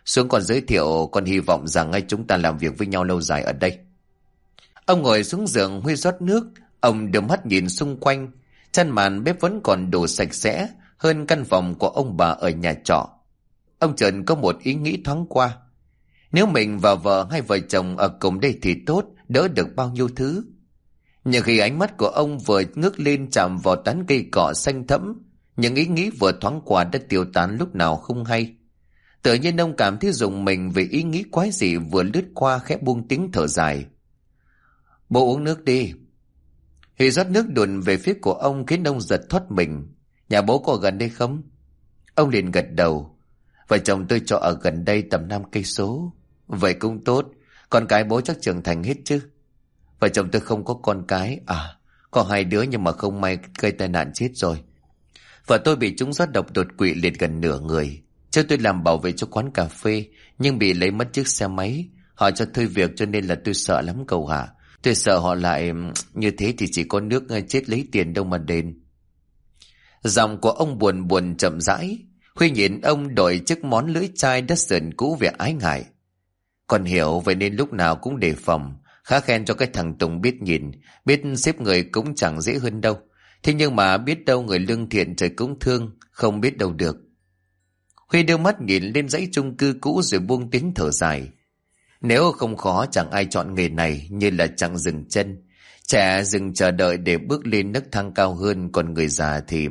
Xuống còn giới thiệu, còn hy vọng rằng chúng ta làm việc với nhau lâu dài ở đây. Ông ngồi xuống giường, Huy rót nước. Ông đưa mắt nhìn xung quanh. Chăn màn bếp vẫn còn đủ sạch sẽ hơn căn phòng của ông bà ở nhà trọ. Ông chợt có một ý nghĩ thoáng qua. Nếu mình và vợ hai vợ chồng ở cùng đây thì tốt, đỡ được bao nhiêu thứ. Nhưng khi ánh mắt của ông vừa ngước lên chạm vào tán cây cọ xanh thẫm, những ý nghĩ vừa thoáng qua đã tiêu tán lúc nào không hay. Tự nhiên ông cảm thấy rùng mình vì ý nghĩ quái dị vừa lướt qua, khẽ buông tiếng thở dài. Bố uống nước đi. Huy rót nước đùn về phía của ông khiến ông giật thoát mình. Nhà bố có gần đây không? Ông liền gật đầu. Vợ chồng tôi cho ở gần đây tầm 5 cây số. Vậy cũng tốt, con cái bố chắc trưởng thành hết chứ? Vợ chồng tôi không có con cái. À, có 2 đứa nhưng mà không may gây tai nạn chết rồi. Vợ tôi bị trúng gió độc đột quỵ liệt gần nửa người. Trước tôi làm bảo vệ cho quán cà phê nhưng bị lấy mất chiếc xe máy. Họ cho thôi việc cho nên là tôi sợ lắm cậu hả. Tôi sợ họ lại như thế thì chỉ có nước chết lấy tiền đâu mà đền. Giọng của ông buồn buồn chậm rãi. Huy nhìn ông đổi chiếc món lưỡi chai đất sườn cũ vẻ ái ngại. Còn hiểu vậy nên lúc nào cũng đề phòng. Khá khen cho cái thằng Tùng biết nhìn, biết xếp người cũng chẳng dễ hơn đâu. Thế nhưng mà biết đâu người lương thiện trời cũng thương, không biết đâu được. Huy đưa mắt nhìn lên dãy chung cư cũ rồi buông tiếng thở dài. Nếu không khó chẳng ai chọn nghề này như là chẳng dừng chân. Trẻ dừng chờ đợi để bước lên nấc thang cao hơn, còn người già thì...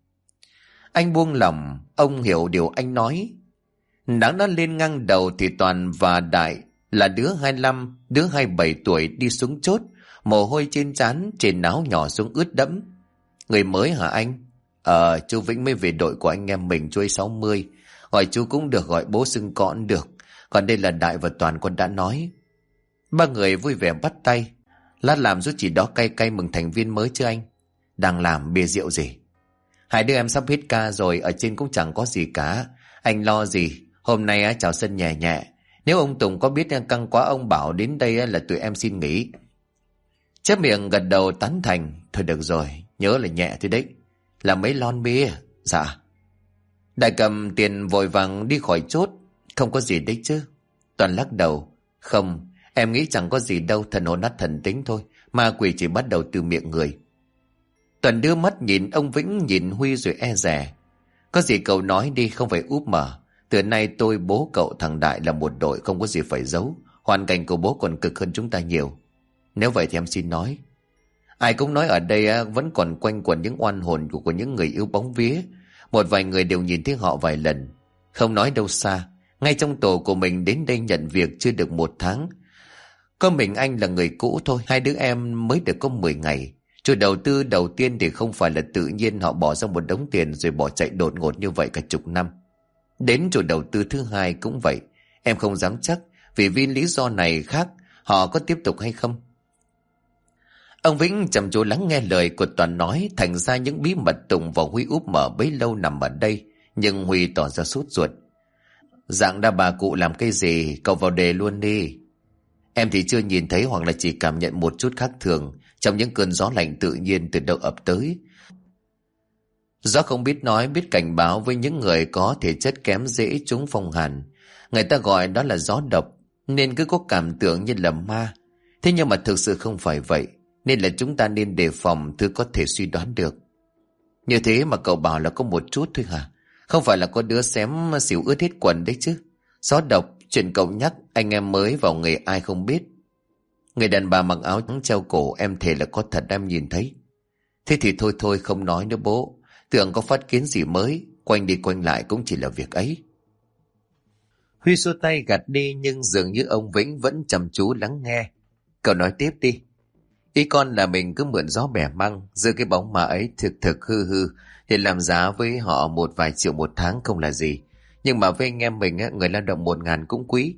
Anh buông lòng, ông hiểu điều anh nói. Nắng đã lên ngang đầu thì Toàn và Đại là đứa 25, đứa 27 tuổi đi xuống chốt, mồ hôi trên trán, trên áo nhỏ xuống ướt đẫm. Người mới hả anh? Chú Vĩnh mới về đội của anh em mình, chú ấy 60. Gọi chú cũng được, gọi bố xưng con được. Còn đây là Đại và Toàn con đã nói. Ba người vui vẻ bắt tay. Lát làm giúp chị đó cay cay mừng thành viên mới chứ anh? Đang làm bia rượu gì? 2 đứa em sắp hết ca rồi, ở trên cũng chẳng có gì cả. Anh lo gì? Hôm nay chào sân nhẹ nhẹ. Nếu ông Tùng có biết căng quá ông bảo đến đây là tụi em xin nghỉ. Chép miệng gật đầu tán thành. Thôi được rồi, nhớ là nhẹ thôi đấy. Là mấy lon bia? Dạ. Đại cầm tiền vội vàng đi khỏi chốt. Không có gì đấy chứ? Toàn lắc đầu. Không, em nghĩ chẳng có gì đâu, thần hồn nát thần tính thôi. Ma quỷ chỉ bắt đầu từ miệng người. Toàn đưa mắt nhìn ông Vĩnh, nhìn Huy rồi e dè. Có gì cậu nói đi, không phải úp mở. Từ nay tôi, bố cậu, thằng Đại là một đội, không có gì phải giấu. Hoàn cảnh của bố còn cực hơn chúng ta nhiều. Nếu vậy thì em xin nói. Ai cũng nói ở đây vẫn còn quanh quẩn những oan hồn của những người yêu bóng vía. Một vài người đều nhìn thấy họ vài lần. Không nói đâu xa, ngay trong tổ của mình đến đây nhận việc chưa được 1 tháng. Có mình anh là người cũ thôi, 2 đứa em mới được có 10 ngày. Chủ đầu tư đầu tiên thì không phải là tự nhiên họ bỏ ra một đống tiền rồi bỏ chạy đột ngột như vậy cả chục năm. Đến chủ đầu tư thứ 2 cũng vậy. Em không dám chắc, vì lý do này khác họ có tiếp tục hay không. Ông Vĩnh chăm chú lắng nghe lời của Toàn nói, thành ra những bí mật Tùng và Huy úp mở bấy lâu nằm ở đây. Nhưng Huy tỏ ra sốt ruột. Dạng đa bà cụ làm cái gì, cậu vào đề luôn đi. Em thì chưa nhìn thấy hoặc là chỉ cảm nhận một chút khác thường trong những cơn gió lạnh tự nhiên từ đâu ập tới. Gió không biết nói, biết cảnh báo với những người có thể chất kém dễ trúng phong hàn. Người ta gọi đó là gió độc, nên cứ có cảm tưởng như là ma. Thế nhưng mà thực sự không phải vậy, nên là chúng ta nên đề phòng thứ có thể suy đoán được. Như thế mà cậu bảo là có một chút thôi hả? Không phải là có đứa xém xỉu ướt hết quần đấy chứ? Gió độc, chuyện cậu nhắc, anh em mới vào nghề ai không biết. Người đàn bà mặc áo trắng treo cổ, em thề là có thật, em nhìn thấy. Thế thì thôi không nói nữa bố. Tưởng có phát kiến gì mới, quanh đi quanh lại cũng chỉ là việc ấy. Huy xua tay gạt đi, nhưng dường như ông Vĩnh vẫn chăm chú lắng nghe. Cậu nói tiếp đi. Ý con là mình cứ mượn gió bẻ măng, giữ cái bóng ma ấy thực hư thì làm giá với họ một vài triệu 1 tháng không là gì. Nhưng mà với anh em mình người lao động 1.000 cũng quý.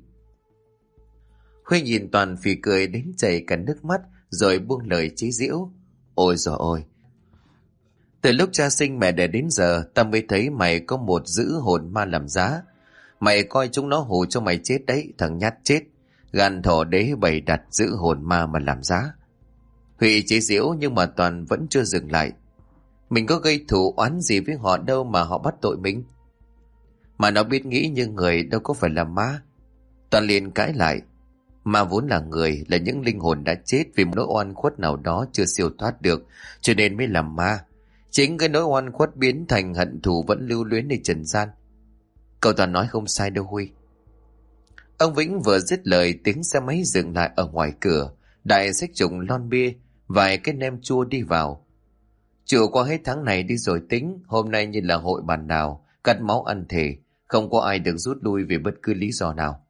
Huy nhìn Toàn phì cười đến chảy cả nước mắt, rồi buông lời chế giễu. Ôi giời ơi, từ lúc cha sinh mẹ đẻ đến giờ, ta mới thấy mày có một dữ hồn ma làm giá. Mày coi chúng nó hù cho mày chết đấy, thằng nhát chết. Gan thỏ đế bày đặt giữ hồn ma mà làm giá. Huy chế giễu nhưng mà Toàn vẫn chưa dừng lại. Mình có gây thù oán gì với họ đâu mà họ bắt tội mình. Mà nó biết nghĩ như người, đâu có phải là ma. Toàn liền cãi lại. Ma vốn là người, là những linh hồn đã chết vì một nỗi oan khuất nào đó chưa siêu thoát được, cho nên mới làm ma. Chính cái nỗi oan khuất biến thành hận thù vẫn lưu luyếnในtrần gian. Cậu Toàn nói không sai đâu Huy. Ông Vĩnh vừa dứt lời, tiếng xe máy dừng lại ở ngoài cửa. Đại xách trùng lon bia, vài cái nem chua đi vào. Chịu qua hết tháng này đi rồi tính, hôm nay như là hội bàn nào, cắt máu ăn thề, không có ai được rút lui vì bất cứ lý do nào.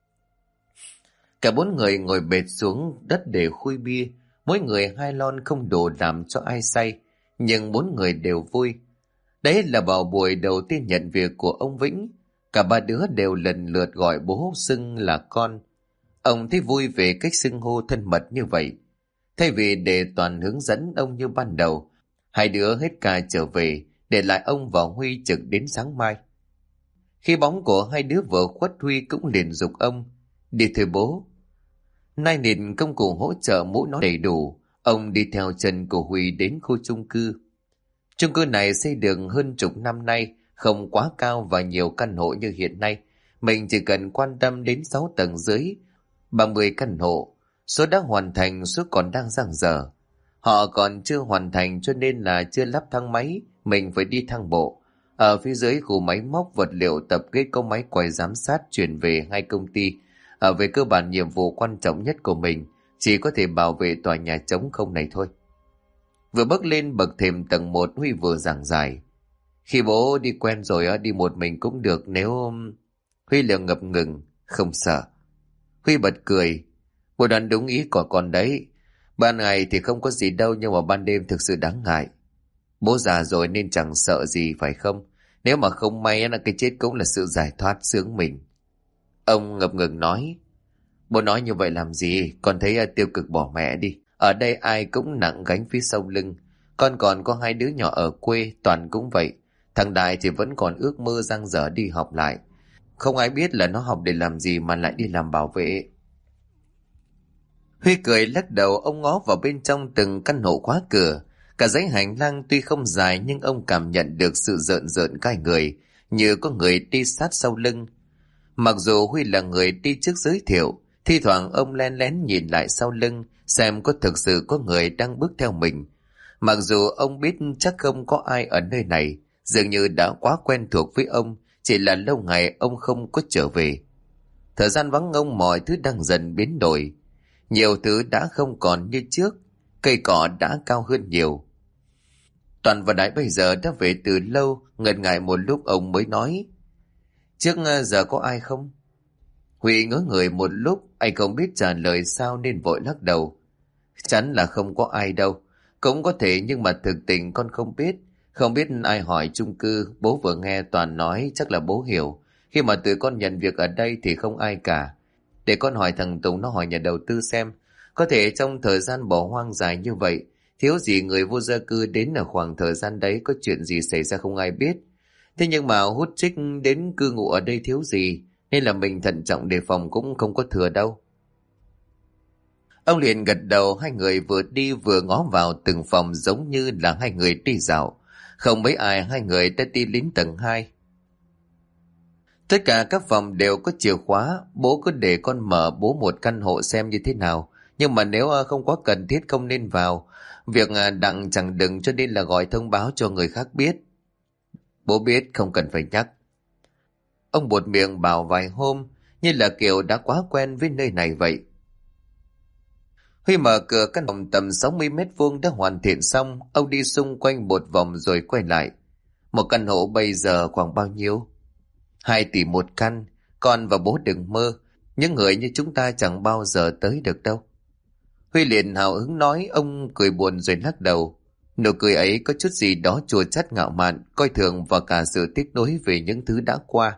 Cả 4 người ngồi bệt xuống đất để khui bia, mỗi người 2 lon không đủ làm cho ai say, nhưng 4 người đều vui. Đấy là vào buổi đầu tiên nhận việc của ông Vĩnh, cả 3 đứa đều lần lượt gọi bố xưng là con. Ông thấy vui về cách xưng hô thân mật như vậy. Thay vì để Toàn hướng dẫn ông như ban đầu, 2 đứa hết ca trở về, để lại ông và Huy trực đến sáng mai. Khi bóng của 2 đứa vừa khuất, Huy cũng liền giục ông: đi thôi bố. Nay nịnh công cụ hỗ trợ mũ nó đầy đủ, ông đi theo chân của Huy đến khu chung cư. Chung cư này xây được hơn chục năm nay, không quá cao và nhiều căn hộ như hiện nay. Mình chỉ cần quan tâm đến 6 tầng dưới, 30 căn hộ. Số đã hoàn thành, số còn đang dang dở. Họ còn chưa hoàn thành cho nên là chưa lắp thang máy, mình phải đi thang bộ. Ở phía dưới khu máy móc vật liệu tập kết có máy quay giám sát chuyển về 2 công ty. Về cơ bản nhiệm vụ quan trọng nhất của mình chỉ có thể bảo vệ tòa nhà trống không này thôi. Vừa bước lên bậc thềm tầng 1, Huy vừa giảng giải: khi bố đi quen rồi đi một mình cũng được nếu... Huy liền ngập ngừng: không sợ. Huy bật cười: bố đoán đúng ý của con đấy. Ban ngày thì không có gì đâu, nhưng mà ban đêm thực sự đáng ngại. Bố già rồi nên chẳng sợ gì phải không? Nếu mà không may là cái chết cũng là sự giải thoát sướng mình. Ông ngập ngừng nói: bố nói như vậy làm gì? Con thấy tiêu cực bỏ mẹ đi. Ở đây ai cũng nặng gánh phía sau lưng. Con còn có 2 đứa nhỏ ở quê, Toàn cũng vậy. Thằng Đại thì vẫn còn ước mơ dang dở đi học lại. Không ai biết là nó học để làm gì mà lại đi làm bảo vệ. Huy cười lắc đầu, ông ngó vào bên trong từng căn hộ khóa cửa. Cả dãy hành lang tuy không dài nhưng ông cảm nhận được sự rợn rợn gai người, như có người đi sát sau lưng. Mặc dù Huy là người đi trước giới thiệu, thi thoảng ông len lén nhìn lại sau lưng xem có thực sự có người đang bước theo mình. Mặc dù ông biết chắc không có ai ở nơi này, dường như đã quá quen thuộc với ông, chỉ là lâu ngày ông không có trở về. Thời gian vắng ông, mọi thứ đang dần biến đổi. Nhiều thứ đã không còn như trước, cây cỏ đã cao hơn nhiều. Toàn và Đại bây giờ đã về từ lâu, ngần ngại một lúc ông mới nói: trước giờ có ai không? Huy ngớ người một lúc, anh không biết trả lời sao nên vội lắc đầu: chắn là không có ai đâu. Cũng có thể nhưng mà thực tình con không biết. Không biết ai hỏi chung cư, bố vừa nghe Toàn nói chắc là bố hiểu. Khi mà tụi con nhận việc ở đây thì không ai cả. Để con hỏi thằng Tùng, nó hỏi nhà đầu tư xem. Có thể trong thời gian bỏ hoang dài như vậy, thiếu gì người vô gia cư đến ở khoảng thời gian đấy, có chuyện gì xảy ra không ai biết. Thế nhưng mà hút chích đến cư ngụ ở đây thiếu gì, nên là mình thận trọng đề phòng cũng không có thừa đâu. Ông liền gật đầu, 2 người vừa đi vừa ngó vào từng phòng giống như là 2 người đi dạo. Không mấy ai, 2 người đã đi đến tầng 2. Tất cả các phòng đều có chìa khóa, bố cứ để con mở bố một căn hộ xem như thế nào. Nhưng mà nếu không quá cần thiết không nên vào. Việc đặng chẳng đừng cho nên là gọi thông báo cho người khác biết. Bố biết, không cần phải nhắc. Ông buột miệng bảo vài hôm, như là kiểu đã quá quen với nơi này vậy. Huy mở cửa căn phòng tầm 60 mét vuông đã hoàn thiện xong, ông đi xung quanh một vòng rồi quay lại. Một căn hộ bây giờ khoảng bao nhiêu? 2 tỷ một căn, con và bố đừng mơ, những người như chúng ta chẳng bao giờ tới được đâu. Huy liền hào hứng nói, ông cười buồn rồi lắc đầu. Nụ cười ấy có chút gì đó chua chát ngạo mạn, coi thường và cả sự tiếc nuối về những thứ đã qua.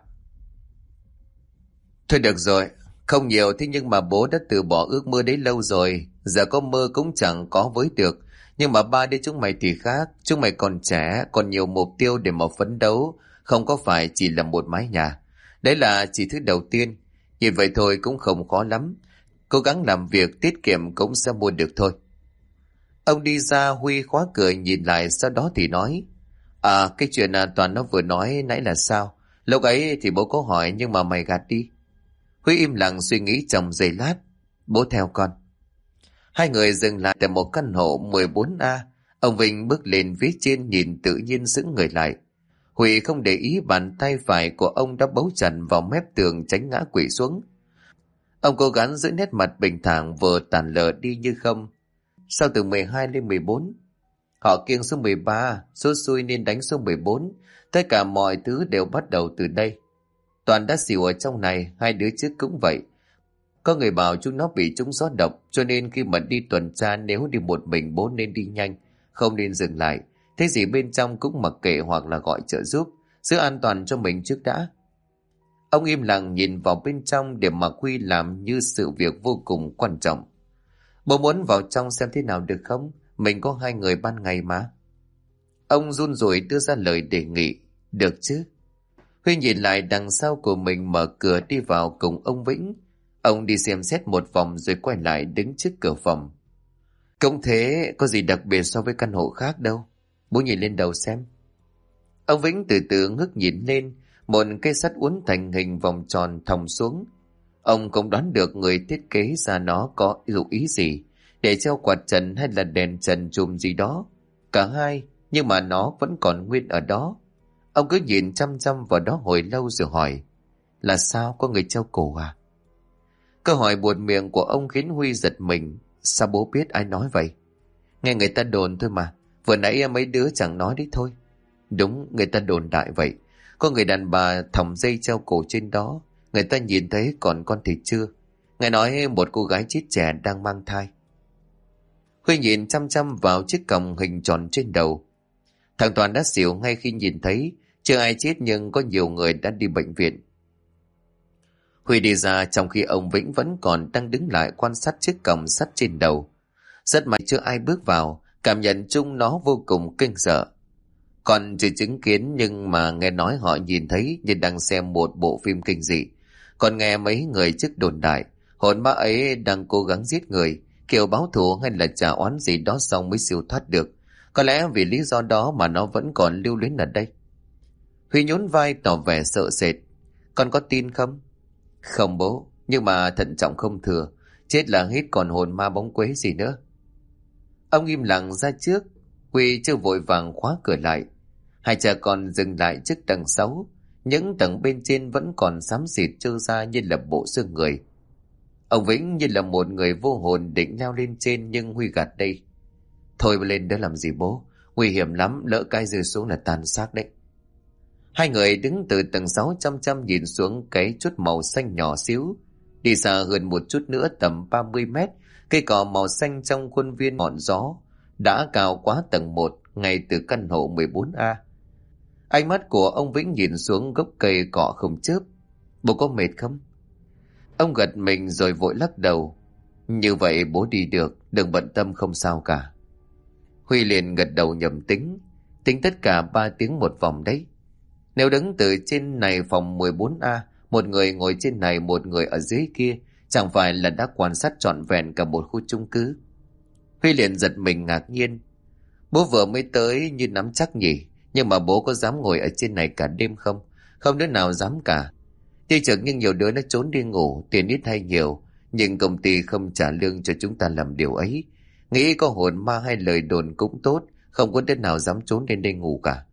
Thôi được rồi, không nhiều thế nhưng mà bố đã từ bỏ ước mơ đấy lâu rồi, giờ có mơ cũng chẳng có với được. Nhưng mà ba đứa chúng mày thì khác, chúng mày còn trẻ, còn nhiều mục tiêu để mà phấn đấu, không có phải chỉ là một mái nhà. Đấy là chỉ thứ đầu tiên, như vậy thôi cũng không khó lắm. Cố gắng làm việc tiết kiệm cũng sẽ mua được thôi. Ông đi ra, Huy khóa cửa nhìn lại, sau đó thì nói, cái chuyện Toàn nó vừa nói nãy là sao? Lúc ấy thì bố có hỏi nhưng mà mày gạt đi. Huy im lặng suy nghĩ trong giây lát. Bố theo con. Hai người dừng lại tại một căn hộ 14A. Ông Vinh bước lên phía trên nhìn tự nhiên sững người lại. Huy không để ý bàn tay phải của ông đã bấu chặt vào mép tường tránh ngã quỵ xuống. Ông cố gắng giữ nét mặt bình thản vừa tàn lờ đi như không. Sau từ 12 lên 14, họ kiêng số 13, số xui nên đánh số 14. Tất cả mọi thứ đều bắt đầu từ đây. Toàn đã xỉu ở trong này, hai đứa trước cũng vậy. Có người bảo chúng nó bị trúng gió độc, cho nên khi mà đi tuần tra nếu đi một mình bố nên đi nhanh, không nên dừng lại. Thế gì bên trong cũng mặc kệ hoặc là gọi trợ giúp, giữ an toàn cho mình trước đã. Ông im lặng nhìn vào bên trong để mà Huy làm như sự việc vô cùng quan trọng. Bố muốn vào trong xem thế nào được không? Mình có hai người ban ngày mà. Ông run rủi đưa ra lời đề nghị. Được chứ? Huy nhìn lại đằng sau của mình mở cửa đi vào cùng ông Vĩnh. Ông đi xem xét một vòng rồi quay lại đứng trước cửa phòng. Cũng thế, có gì đặc biệt so với căn hộ khác đâu. Bố nhìn lên đầu xem. Ông Vĩnh từ từ ngước nhìn lên, một cây sắt uốn thành hình vòng tròn thòng xuống. Ông không đoán được người thiết kế ra nó có dụng ý gì, để treo quạt trần hay là đèn trần chùm gì đó. Cả hai, nhưng mà nó vẫn còn nguyên ở đó. Ông cứ nhìn chăm chăm vào đó hồi lâu rồi hỏi, là sao, có người treo cổ à? Câu hỏi buột miệng của ông khiến Huy giật mình. Sao bố biết, ai nói vậy? Nghe người ta đồn thôi mà, vừa nãy mấy đứa chẳng nói đấy thôi. Đúng, người ta đồn đại vậy. Có người đàn bà thòng dây treo cổ trên đó, người ta nhìn thấy còn con thì chưa. Nghe nói một cô gái chết trẻ đang mang thai. Huy nhìn chăm chăm vào chiếc còng hình tròn trên đầu. Thằng Toàn đã xỉu ngay khi nhìn thấy. Chưa ai chết nhưng có nhiều người đã đi bệnh viện. Huy đi ra trong khi ông Vĩnh vẫn còn đang đứng lại quan sát chiếc còng sắt trên đầu. Rất may chưa ai bước vào, cảm nhận chung nó vô cùng kinh sợ. Còn chưa chứng kiến nhưng mà nghe nói họ nhìn thấy như đang xem một bộ phim kinh dị. Còn nghe mấy người trước đồn đại, hồn ma ấy đang cố gắng giết người, kiểu báo thù hay là trả oán gì đó xong mới siêu thoát được. Có lẽ vì lý do đó mà nó vẫn còn lưu luyến ở đây. Huy nhún vai tỏ vẻ sợ sệt. Con có tin không? Không bố, nhưng mà thận trọng không thừa. Chết là hết còn hồn ma bóng quế gì nữa. Ông im lặng ra trước. Huy chưa vội vàng khóa cửa lại. Hai cha con dừng lại trước tầng 6. Những tầng bên trên vẫn còn xám xịt trơ ra như là bộ xương người. Ông Vĩnh như là một người vô hồn định leo lên trên nhưng Huy gạt đây. Thôi mà lên đó làm gì bố? Nguy hiểm lắm, lỡ cái rơi xuống là tàn xác đấy. Hai người đứng từ tầng 6 chăm chăm nhìn xuống cái chốt màu xanh nhỏ xíu. Đi xa hơn một chút nữa tầm 30 mét, cây cỏ màu xanh trong khuôn viên ngọn gió đã cao quá tầng 1 ngay từ căn hộ 14A. Ánh mắt của ông Vĩnh nhìn xuống gốc cây cỏ không chớp. Bố có mệt không? Ông gật mình rồi vội lắc đầu. Như vậy bố đi được, đừng bận tâm, không sao cả. Huy liền gật đầu nhầm tính tất cả 3 tiếng một vòng đấy. Nếu đứng từ trên này phòng 14A, một người ngồi trên này, một người ở dưới kia, chẳng phải là đã quan sát trọn vẹn cả một khu chung cư? Huy liền giật mình ngạc nhiên. Bố vừa mới tới như nắm chắc nhỉ, nhưng mà bố có dám ngồi ở trên này cả đêm không? Không đứa nào dám cả. Tuy chừng nhưng nhiều đứa nó trốn đi ngủ, tiền ít hay nhiều, nhưng công ty không trả lương cho chúng ta làm điều ấy. Nghĩ có hồn ma hay lời đồn cũng tốt, không có đứa nào dám trốn lên đây ngủ cả.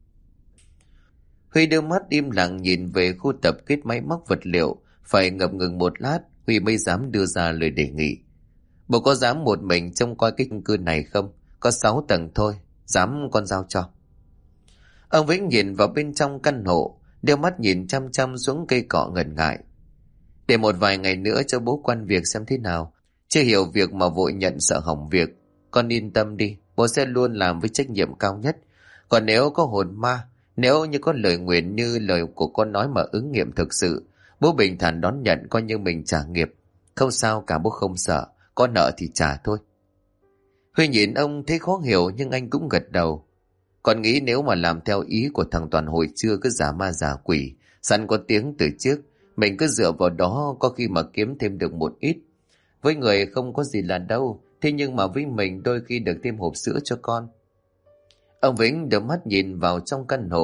Huy đưa mắt im lặng nhìn về khu tập kết máy móc vật liệu, phải ngập ngừng một lát, Huy mới dám đưa ra lời đề nghị. Bố có dám một mình trông coi cái chung cư này không? Có 6 tầng thôi, dám con giao cho. Ông Vĩnh nhìn vào bên trong căn hộ, đeo mắt nhìn chăm chăm xuống cây cọ ngần ngại. Để một vài ngày nữa cho bố quan việc xem thế nào. Chưa hiểu việc mà vội nhận sợ hỏng việc. Con yên tâm đi, bố sẽ luôn làm với trách nhiệm cao nhất. Còn nếu có hồn ma, nếu như có lời nguyền như lời của con nói mà ứng nghiệm thực sự, bố bình thản đón nhận coi như mình trả nghiệp. Không sao cả, bố không sợ, có nợ thì trả thôi. Huy nhìn ông thấy khó hiểu nhưng anh cũng gật đầu. Còn nghĩ nếu mà làm theo ý của thằng Toàn hồi trưa cứ giả ma giả quỷ, sẵn có tiếng từ trước, mình cứ dựa vào đó có khi mà kiếm thêm được một ít. Với người không có gì là đâu, thế nhưng mà với mình đôi khi được thêm hộp sữa cho con. Ông Vĩnh đưa mắt nhìn vào trong căn hộ,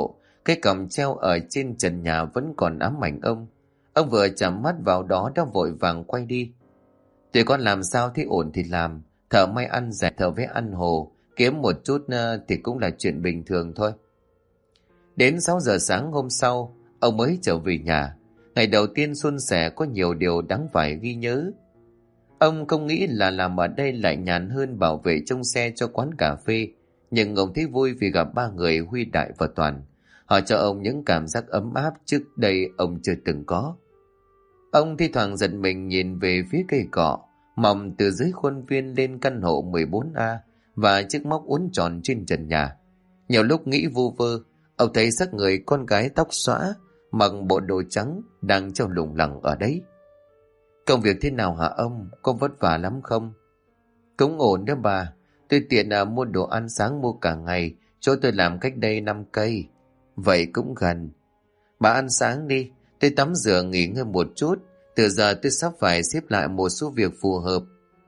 Cái còng treo ở trên trần nhà vẫn còn ám ảnh ông. Ông vừa chạm mắt vào đó đã vội vàng quay đi. Tụi con làm sao thấy ổn thì làm, thợ may ăn rẻ thợ vẽ ăn hồ, kiếm một chút thì cũng là chuyện bình thường thôi. Đến 6 giờ sáng hôm sau, ông mới trở về nhà. Ngày đầu tiên suôn sẻ có nhiều điều đáng phải ghi nhớ. Ông không nghĩ là làm ở đây lại nhàn hơn bảo vệ trông xe cho quán cà phê, nhưng ông thấy vui vì gặp ba người Huy, Đại và Toàn. Họ cho ông những cảm giác ấm áp trước đây ông chưa từng có. Ông thi thoảng giật mình nhìn về phía cây cọ mọc từ dưới khuôn viên lên căn hộ 14A và chiếc móc uốn tròn trên trần nhà. Nhiều lúc nghĩ vu vơ, ông thấy xác người con gái tóc xõa mặc bộ đồ trắng đang treo lủng lẳng ở đấy. Công việc thế nào hả ông? Có vất vả lắm không? Cũng ổn đó bà. Tôi tiện mua đồ ăn sáng mua cả ngày. Chỗ tôi làm cách đây 5 cây. Vậy cũng gần. Bà ăn sáng đi. Tôi tắm rửa nghỉ ngơi một chút. Từ giờ tôi sắp phải xếp lại một số việc phù hợp.